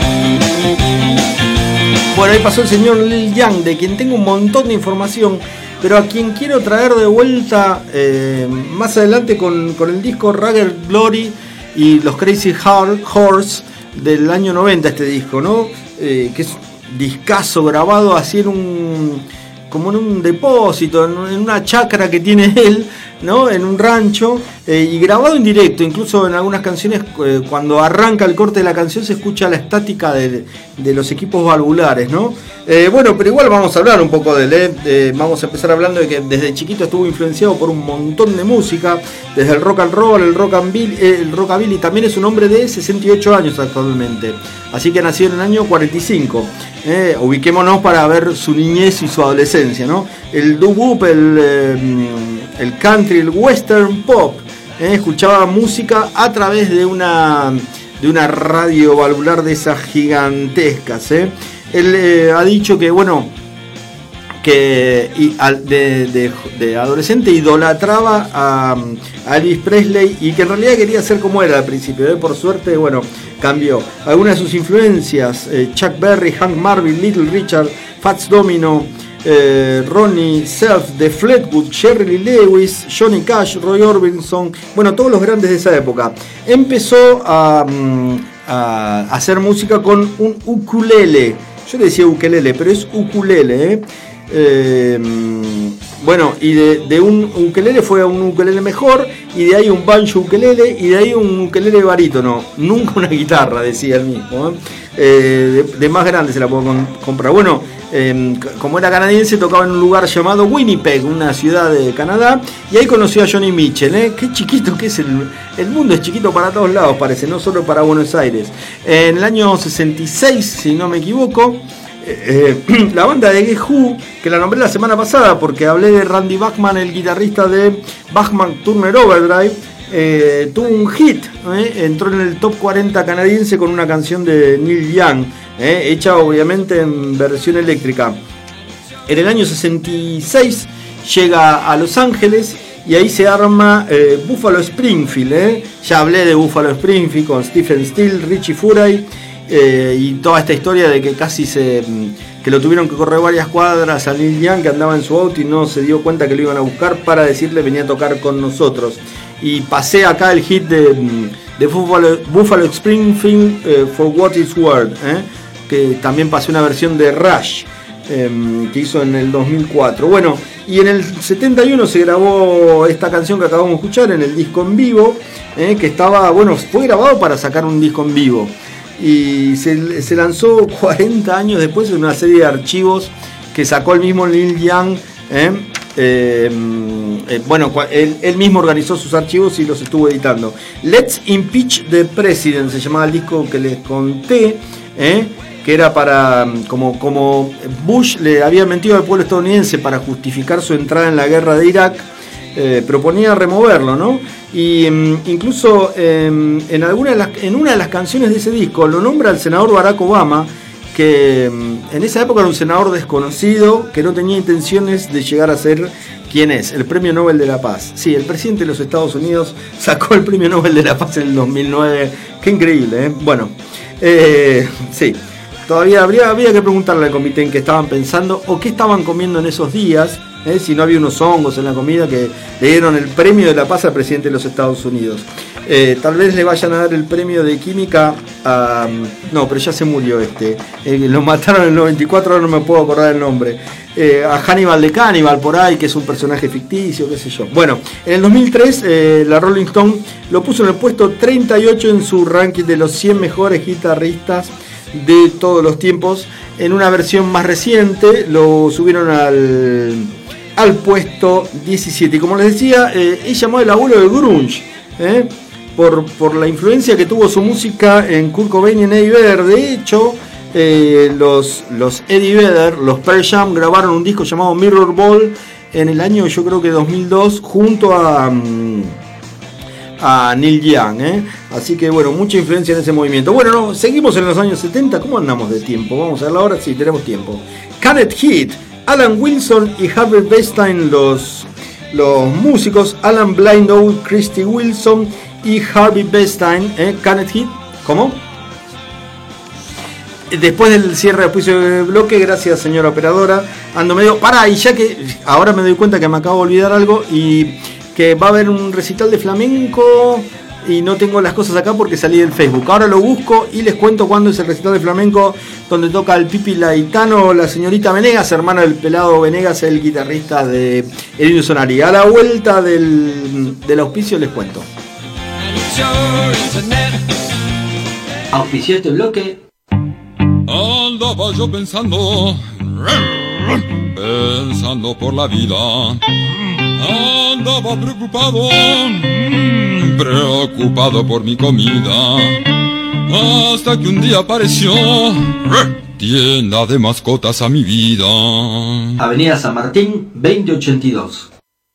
Bueno, ahí pasó el señor Neil Young, de quien tengo un montón de información pero a quien quiero traer de vuelta más adelante con el disco Rugged Glory y los Crazy Horse del año 90, este disco, ¿no? Que es discazo grabado así como en un depósito, en una chacra que tiene él, ¿no? En un rancho, y grabado en directo. Incluso en algunas canciones, cuando arranca el corte de la canción, se escucha la estática de los equipos valvulares, ¿no? Bueno, pero igual vamos a hablar un poco de él. Vamos a empezar hablando de que desde chiquito estuvo influenciado por un montón de música, desde el rock and roll, el rockabilly. También es un hombre de 68 años actualmente, así que nació en el año 45. Ubiquémonos para ver su niñez y su adolescencia, ¿no? El doo-wop, el country, el western pop. Escuchaba música a través de una radio valvular de esas gigantescas. Él ha dicho que, bueno, que de adolescente idolatraba a Elvis Presley y que en realidad quería ser como era al principio. Por suerte, bueno, cambió. Algunas de sus influencias: Chuck Berry, Hank Marvin, Little Richard, Fats Domino, Ronnie Self, The Fleetwood, Jerry Lee Lewis, Johnny Cash, Roy Orbison, bueno, todos los grandes de esa época. Empezó a hacer música con un ukulele. Yo le decía ukelele, pero es ukulele, bueno, y de un ukelele fue a un ukelele mejor, y de ahí un banjo ukelele, y de ahí un ukelele barítono. Nunca una guitarra, decía él mismo. De más grande se la puedo comprar. Bueno, como era canadiense, tocaba en un lugar llamado Winnipeg, una ciudad de Canadá, y ahí conoció a Johnny Mitchell. Qué chiquito que es el mundo, es chiquito para todos lados, parece, no solo para Buenos Aires. En el año 66, si no me equivoco, la banda de Guess Who, que la nombré la semana pasada porque hablé de Randy Bachman, el guitarrista de Bachman Turner Overdrive, tuvo un hit, entró en el top 40 canadiense con una canción de Neil Young, hecha obviamente en versión eléctrica. En el año 66 llega a Los Ángeles y ahí se arma Buffalo Springfield. Ya hablé de Buffalo Springfield con Stephen Stills, Richie Furay, y toda esta historia de que casi que lo tuvieron que correr varias cuadras a Neil Young, que andaba en su auto y no se dio cuenta que lo iban a buscar para decirle venía a tocar con nosotros. Y pasé acá el hit de Buffalo Springfield, For What It's Worth, que también pasé una versión de Rush, que hizo en el 2004. Bueno, y en el 71 se grabó esta canción que acabamos de escuchar en el disco en vivo, que estaba, bueno, fue grabado para sacar un disco en vivo. Y se lanzó 40 años después en una serie de archivos que sacó el mismo Neil Young. Bueno, él mismo organizó sus archivos y los estuvo editando. Let's Impeach the President se llamaba el disco que les conté, que era para, como Bush le había mentido al pueblo estadounidense para justificar su entrada en la guerra de Irak, proponía removerlo, ¿no? Y incluso en una de las canciones de ese disco lo nombra el senador Barack Obama, que en esa época era un senador desconocido que no tenía intenciones de llegar a ser quien es, el Premio Nobel de la Paz. Sí, el presidente de los Estados Unidos sacó el Premio Nobel de la Paz en el 2009. Qué increíble, ¿eh? Bueno, sí. Todavía habría que preguntarle al comité en qué estaban pensando o qué estaban comiendo en esos días, si no había unos hongos en la comida que le dieron el premio de la paz al presidente de los Estados Unidos. Tal vez le vayan a dar el premio de química a... No, pero ya se murió lo mataron en el 94, ahora no me puedo acordar el nombre. A Hannibal de Cannibal, por ahí, que es un personaje ficticio, qué sé yo. Bueno, en el 2003 la Rolling Stone lo puso en el puesto 38 en su ranking de los 100 mejores guitarristas de todos los tiempos. En una versión más reciente lo subieron al puesto 17. Y como les decía, es llamado el abuelo del grunge, por la influencia que tuvo su música en Kurt Cobain y en Eddie Vedder. De hecho, los Eddie Vedder, los Pearl Jam, grabaron un disco llamado Mirror Ball en el año, yo creo que 2002, junto a Neil Young, Así que bueno, mucha influencia en ese movimiento. Bueno, seguimos en los años 70. ¿Cómo andamos de tiempo? Vamos a verlo ahora. Sí, tenemos tiempo. Canet Heat, Alan Wilson y Harvey Weinstein, los músicos. Alan Blindow, Christy Wilson y Harvey Weinstein. Canet Heat, ¿cómo? Después del cierre de auspicio de bloque, gracias señora operadora, ando medio... Pará, y ya que ahora me doy cuenta que me acabo de olvidar algo, y que va a haber un recital de flamenco, y no tengo las cosas acá porque salí del Facebook. Ahora lo busco y les cuento cuándo es el recital de flamenco, donde toca el Pipi Laitano, la señorita Venegas, hermana del pelado Venegas, el guitarrista de El Indio Solari. A la vuelta del auspicio les cuento. Auspició este bloque. Andaba yo pensando por la vida. Andaba preocupado por mi comida. Hasta que un día apareció tienda de mascotas a mi vida. Avenida San Martín, 2082.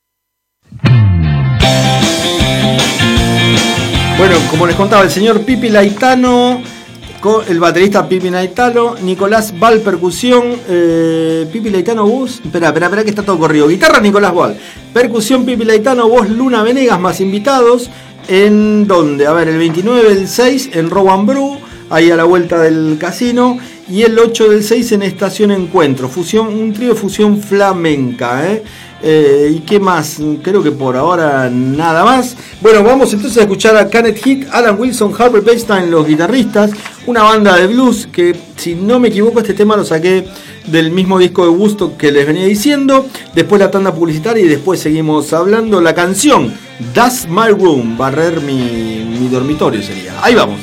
Bueno, como les contaba, el señor Pipi Laitano, el baterista Pipi Laitano, Nicolás Val percusión, Pipi Laitano voz, espera que está todo corrido. Guitarra Nicolás Val, percusión Pipi Laitano, voz Luna Venegas, más invitados. ¿En dónde? A ver, el 29 del 6 en Rowan Brew, ahí a la vuelta del casino, y el 8 del 6 en Estación Encuentro, un trío de fusión flamenca, ¿y qué más? Creo que por ahora nada más. Bueno, vamos entonces a escuchar a Kenneth Heath, Alan Wilson, Harvey Weinstein, los guitarristas, una banda de blues que, si no me equivoco, este tema lo saqué del mismo disco de Woodstock que les venía diciendo. Después la tanda publicitaria y después seguimos hablando. La canción That's My Room, barrer mi dormitorio sería. Ahí vamos.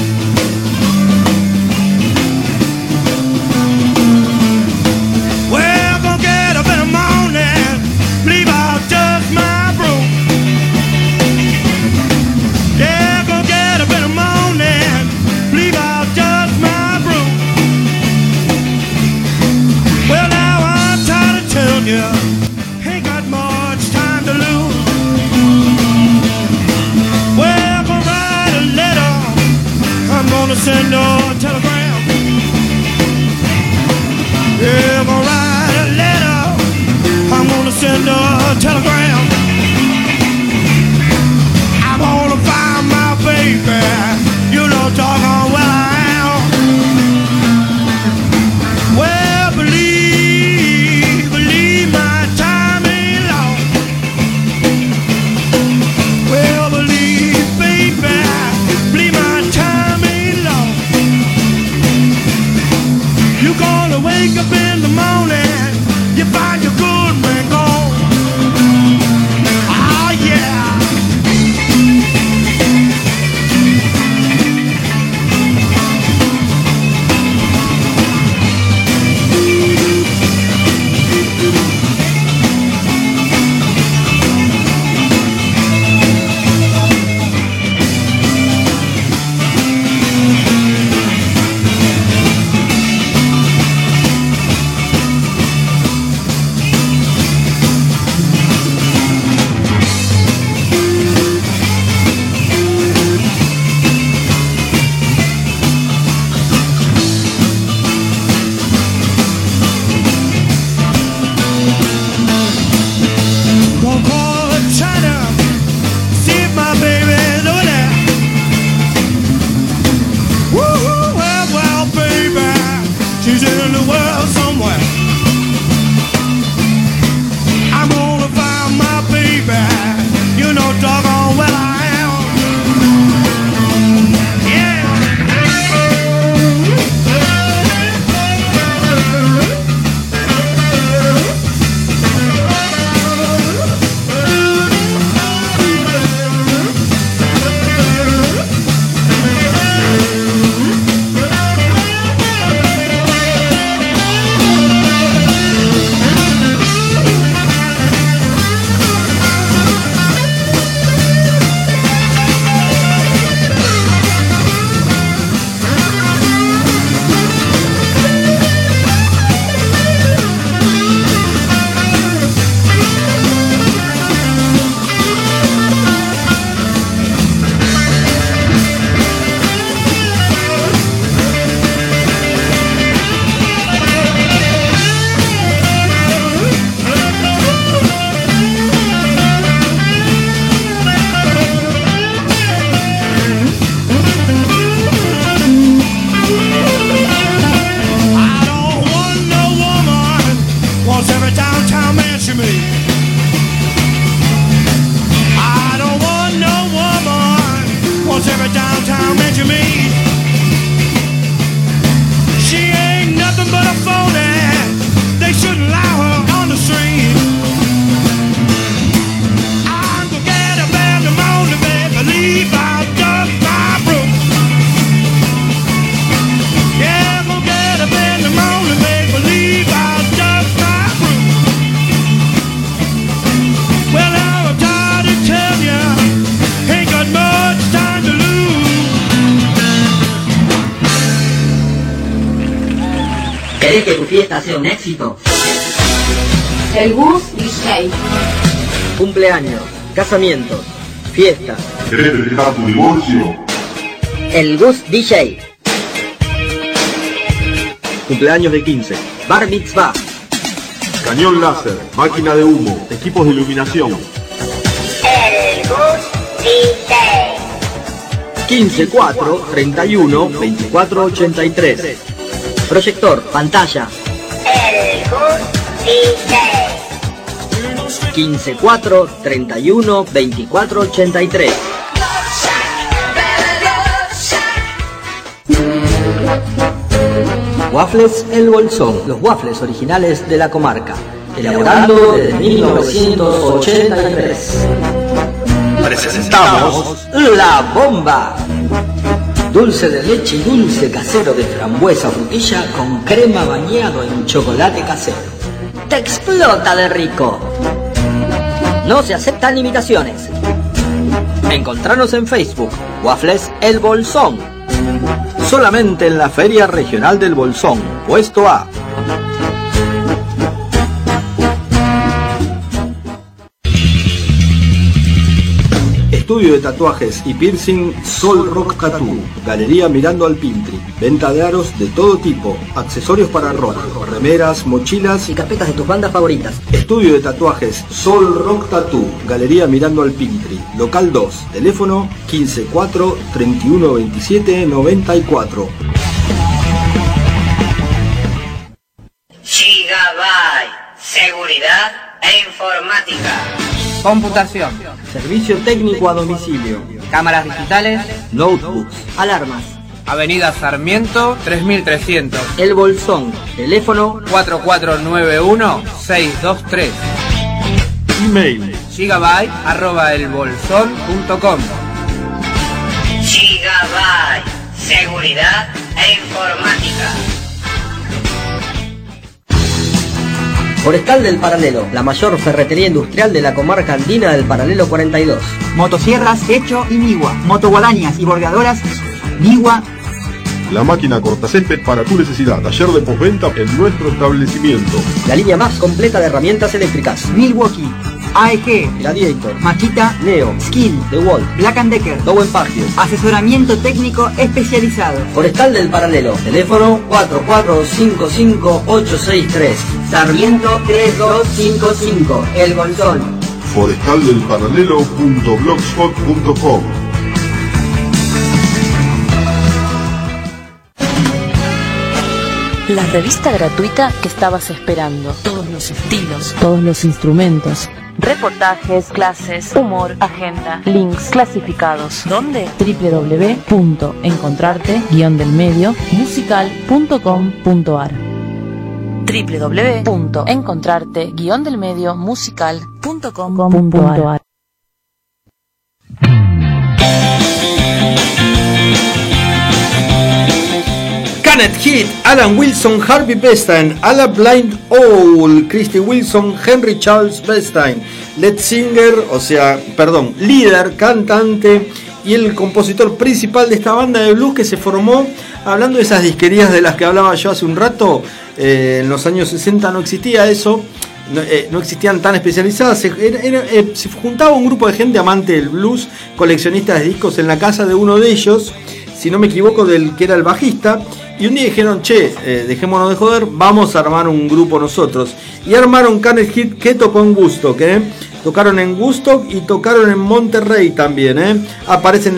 Well, ¿Querés que tu fiesta sea un éxito? El Gus DJ. Cumpleaños, casamientos, fiestas. ¿Querés festejar tu divorcio? El Gus DJ. Cumpleaños de 15. Bar mitzvah. Cañón láser, máquina de humo, equipos de iluminación. El Gus DJ. 15 4 31 24 83. Proyector, pantalla. El Gus DJ. 15 4 31 24 83. Waffles El Bolsón, los waffles originales de la comarca, elaborando desde 1983. Presentamos La Bomba. Dulce de leche y dulce casero de frambuesa frutilla con crema bañado en chocolate casero. Te explota de rico. No se aceptan imitaciones. Encontranos en Facebook, Waffles El Bolsón. Solamente en la Feria Regional del Bolsón, puesto A. Estudio de tatuajes y piercing Sol Rock Tattoo. Galería mirando al Pintri. Venta de aros de todo tipo. Accesorios para rock, remeras, mochilas y carpetas de tus bandas favoritas. Estudio de tatuajes Sol Rock Tattoo. Galería mirando al Pintri. Local 2. Teléfono 15 4 31 27 94. Gigabyte. Seguridad e informática. Computación. Servicio técnico a domicilio. Cámaras digitales. Notebooks. Alarmas. Avenida Sarmiento 3300. El Bolsón. Teléfono 4491-623. Email gigabyte@elbolsón.com. Gigabyte. Seguridad e informática. Forestal del Paralelo, la mayor ferretería industrial de la comarca andina del Paralelo 42. Motosierras Hecho y Nigua. Motoguadañas y bordeadoras Nigua. La máquina cortacésped para tu necesidad. Taller de postventa en nuestro establecimiento. La línea más completa de herramientas eléctricas. Milwaukee. AEG. Gladiator. Makita. Neo. Skill. DeWalt. Black & Decker. Dowen Pagio. Asesoramiento técnico especializado. Forestal del Paralelo. Teléfono 4455863. Sarmiento 3255. El Bolsón. forestaldelparalelo.blogspot.com. La revista gratuita que estabas esperando. Todos los estilos, todos los instrumentos. Reportajes, clases, humor, agenda, links clasificados. ¿Dónde? www.encontrarte-delmedio-musical.com.ar www.encontrarte-delmedio-musical.com.ar Canet Heat, Alan Wilson, Harvey Bestein, Ala Blind Owl, Christy Wilson, Henry Charles Bestein, líder, cantante y el compositor principal de esta banda de blues que se formó, hablando de esas disquerías de las que hablaba yo hace un rato. En los años 60 no existía eso, no existían tan especializadas, se juntaba un grupo de gente amante del blues, coleccionistas de discos en la casa de uno de ellos, si no me equivoco, del que era el bajista, y un día dijeron, dejémonos de joder, vamos a armar un grupo nosotros, y armaron Canet Heat, que tocó en Woodstock, tocaron en Woodstock y tocaron en Monterrey también, aparece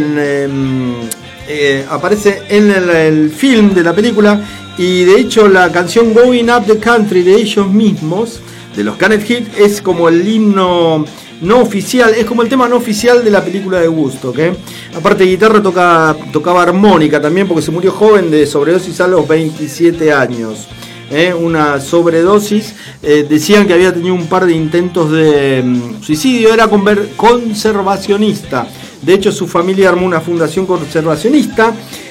en el film de la película, y de hecho la canción Going Up the Country de ellos mismos, de los Canet Heat, es como el himno no oficial, es como el tema no oficial de la película de Woodstock, Aparte de guitarra tocaba armónica también, porque se murió joven de sobredosis a los 27 años. Una sobredosis, decían que había tenido un par de intentos de suicidio, era conservacionista. De hecho, su familia armó una fundación conservacionista.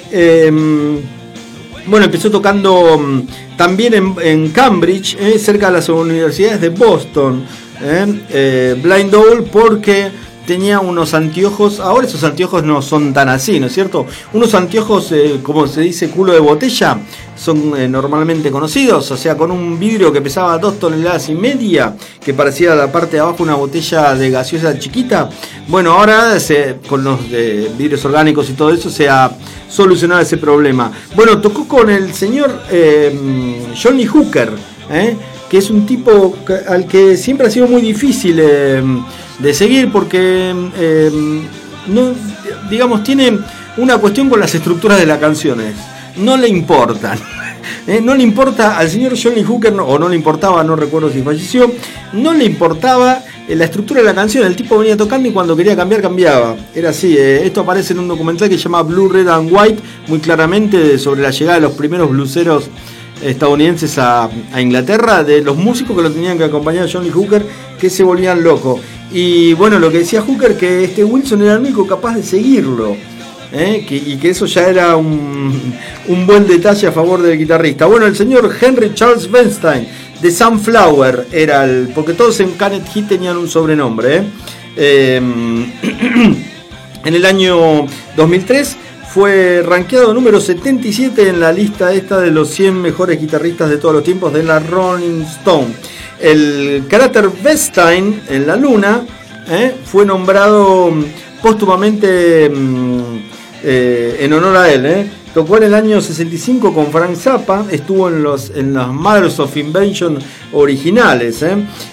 Empezó tocando también en Cambridge, cerca de las universidades de Boston. Blind Owl, porque tenía unos anteojos. Ahora esos anteojos no son tan así, ¿no es cierto? Unos anteojos, como se dice, culo de botella, son normalmente conocidos, o sea, con un vidrio que pesaba 2,5 toneladas, que parecía la parte de abajo una botella de gaseosa chiquita. Bueno, ahora con los vidrios orgánicos y todo eso se ha solucionado ese problema. Bueno, tocó con el señor John Lee Hooker, que es un tipo al que siempre ha sido muy difícil de seguir, porque no, digamos, tiene una cuestión con las estructuras de las canciones. No le importan. No le importa al señor John Lee Hooker, o no le importaba, no recuerdo si falleció, no le importaba la estructura de la canción. El tipo venía tocando y cuando quería cambiar, cambiaba. Era así. Esto aparece en un documental que se llama Blue, Red and White, muy claramente sobre la llegada de los primeros blueseros estadounidenses a Inglaterra, de los músicos que lo tenían que acompañar a John Lee Hooker, que se volvían locos. Y bueno, lo que decía Hooker, que Wilson era el único capaz de seguirlo. Y que eso ya era un buen detalle a favor del guitarrista. Bueno, el señor Henry Charles Bernstein de Sunflower era porque todos en Canet Heat tenían un sobrenombre. En el año 2003 fue rankeado número 77 en la lista esta de los 100 mejores guitarristas de todos los tiempos de la Rolling Stone. El cráter Bernstein en la Luna fue nombrado póstumamente en honor a él. Tocó en el año 65 con Frank Zappa, estuvo en las Mothers of Invention originales.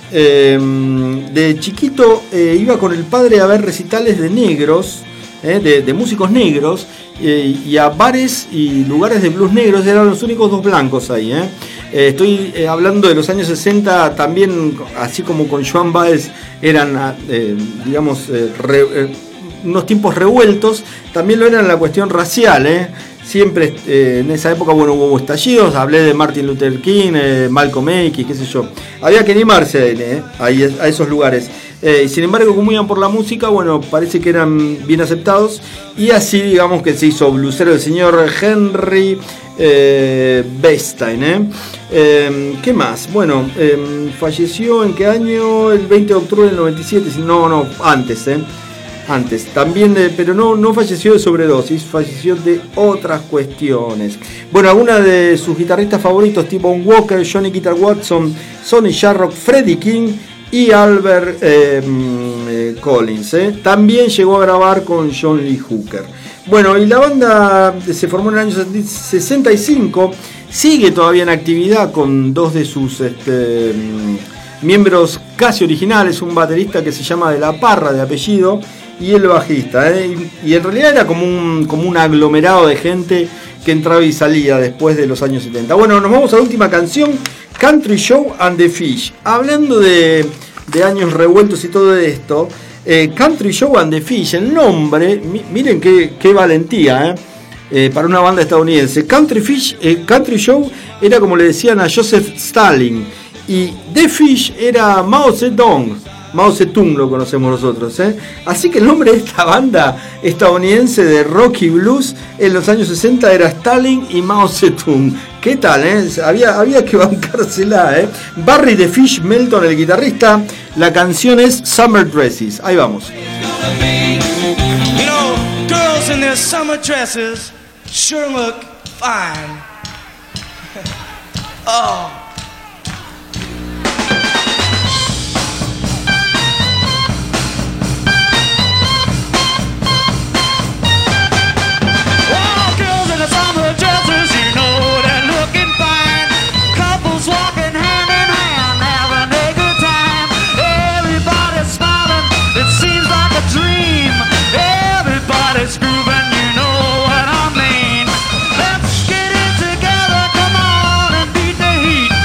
De chiquito iba con el padre a ver recitales de negros, de músicos negros, y a bares y lugares de blues negros. Eran los únicos dos blancos ahí. Estoy hablando de los años 60 también, así como con Joan Baez eran, digamos, unos tiempos revueltos. También lo era en la cuestión racial. Siempre en esa época, bueno, hubo estallidos. Hablé de Martin Luther King, Malcolm X, qué sé yo. Había que animarse a esos lugares. Y sin embargo, como iban por la música, bueno, parece que eran bien aceptados. Y así, digamos, que se hizo blusero el señor Henry Bernstein. ¿Qué más? Bueno, falleció ¿en qué año? El 20 de octubre del 97. No, antes. Antes, también, pero no falleció de sobredosis, falleció de otras cuestiones. Bueno, algunas de sus guitarristas favoritos, T-Bone Walker, Johnny Guitar Watson, Sonny Sharrock, Freddie King y Albert Collins. También llegó a grabar con John Lee Hooker. Bueno, y la banda se formó en el año 65, sigue todavía en actividad con dos de sus miembros casi originales, un baterista que se llama De la Parra de apellido, y el bajista, y en realidad era como un aglomerado de gente que entraba y salía después de los años 70. Bueno, nos vamos a la última canción, Country Joe and the Fish. Hablando de años revueltos y todo esto, Country Joe and the Fish, el nombre, miren qué valentía, para una banda estadounidense. Country Joe era como le decían a Joseph Stalin, y The Fish era Mao Zedong lo conocemos nosotros. Así que el nombre de esta banda estadounidense de rock y blues en los años 60 era Stalin y Mao Zedong. ¿Qué tal? Había que bancársela. Barry The Fish Melton, el guitarrista. La canción es Summer Dresses. Ahí vamos. You know, girls in their summer dresses sure look fine. Oh. Heat.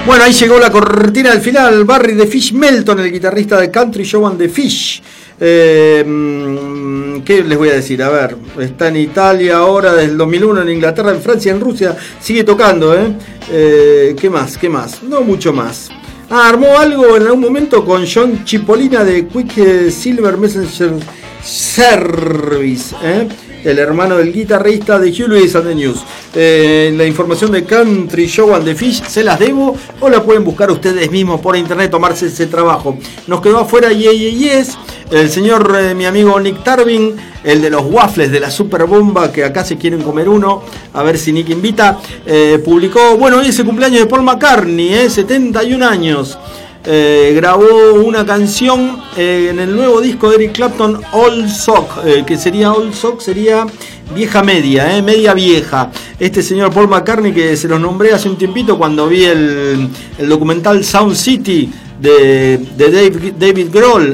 Bueno, ahí llegó la cortina del final. Barry the Fish Melton, el guitarrista de Country Joe and the Fish. ¿Qué les voy a decir? A ver, está en Italia ahora desde el 2001, en Inglaterra, en Francia, en Rusia. Sigue tocando, ¿Qué más? No mucho más. Armó algo en algún momento con John Cipollina de Quick Silver Messenger Service, el hermano del guitarrista de Hugh Lewis and the News. La información de Country Joe and the Fish se las debo, o la pueden buscar ustedes mismos por internet, tomarse ese trabajo. Nos quedó afuera Yes, el señor, mi amigo Nick Tarvin, el de los waffles de la super bomba, que acá se quieren comer uno, a ver si Nick invita, publicó, bueno, hoy es el cumpleaños de Paul McCartney, 71 años. Grabó una canción en el nuevo disco de Eric Clapton, Old Sock, que sería Old Sock, sería vieja media, media vieja. Este señor Paul McCartney, que se los nombré hace un tiempito cuando vi el documental Sound City de David Grohl,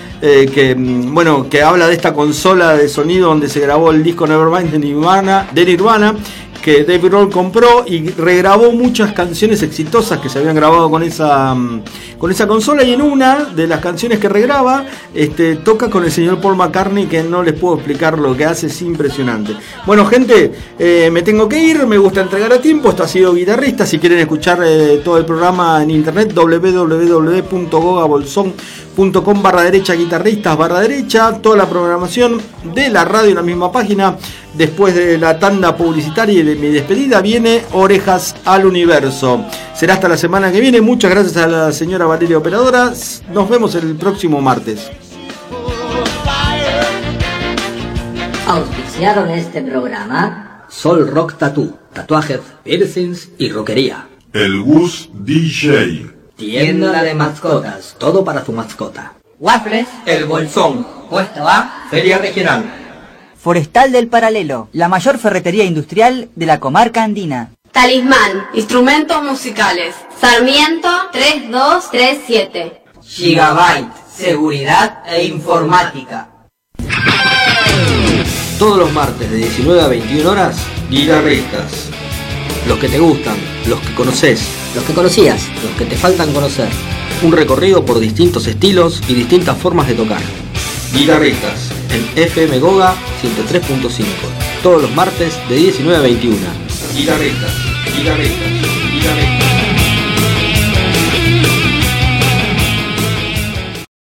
que habla de esta consola de sonido donde se grabó el disco Nevermind de Nirvana, que David Grohl compró y regrabó muchas canciones exitosas que se habían grabado con esa consola, y en una de las canciones que regraba toca con el señor Paul McCartney, que no les puedo explicar lo que hace, es impresionante. Bueno, gente, me tengo que ir, me gusta entregar a tiempo. Esto ha sido Guitarrista. Si quieren escuchar todo el programa en internet, www.gogabolson.com/guitarristas/, toda la programación de la radio en la misma página. Después de la tanda publicitaria y de mi despedida viene Orejas al Universo. Será hasta la semana que viene. Muchas gracias a la señora Valeria Operadora. Nos vemos el próximo martes. Auspiciaron este programa Sol Rock Tattoo, tatuajes, piercings y rockería. El Gus DJ. Tienda de mascotas, todo para tu mascota. Waffles, El Bolsón. puesto A, Feria Regional. Forestal del Paralelo, la mayor ferretería industrial de la comarca andina. Talismán, instrumentos musicales. Sarmiento 3237. Gigabyte, seguridad e informática. Todos los martes de 19 a 21 horas, Guitarristas. Los que te gustan, los que conoces, Los que conocías, los que te faltan conocer. un recorrido por distintos estilos y distintas formas de tocar. Guitarristas, en FM Goga 103.5, todos los martes de 19 a 21. Guitarristas.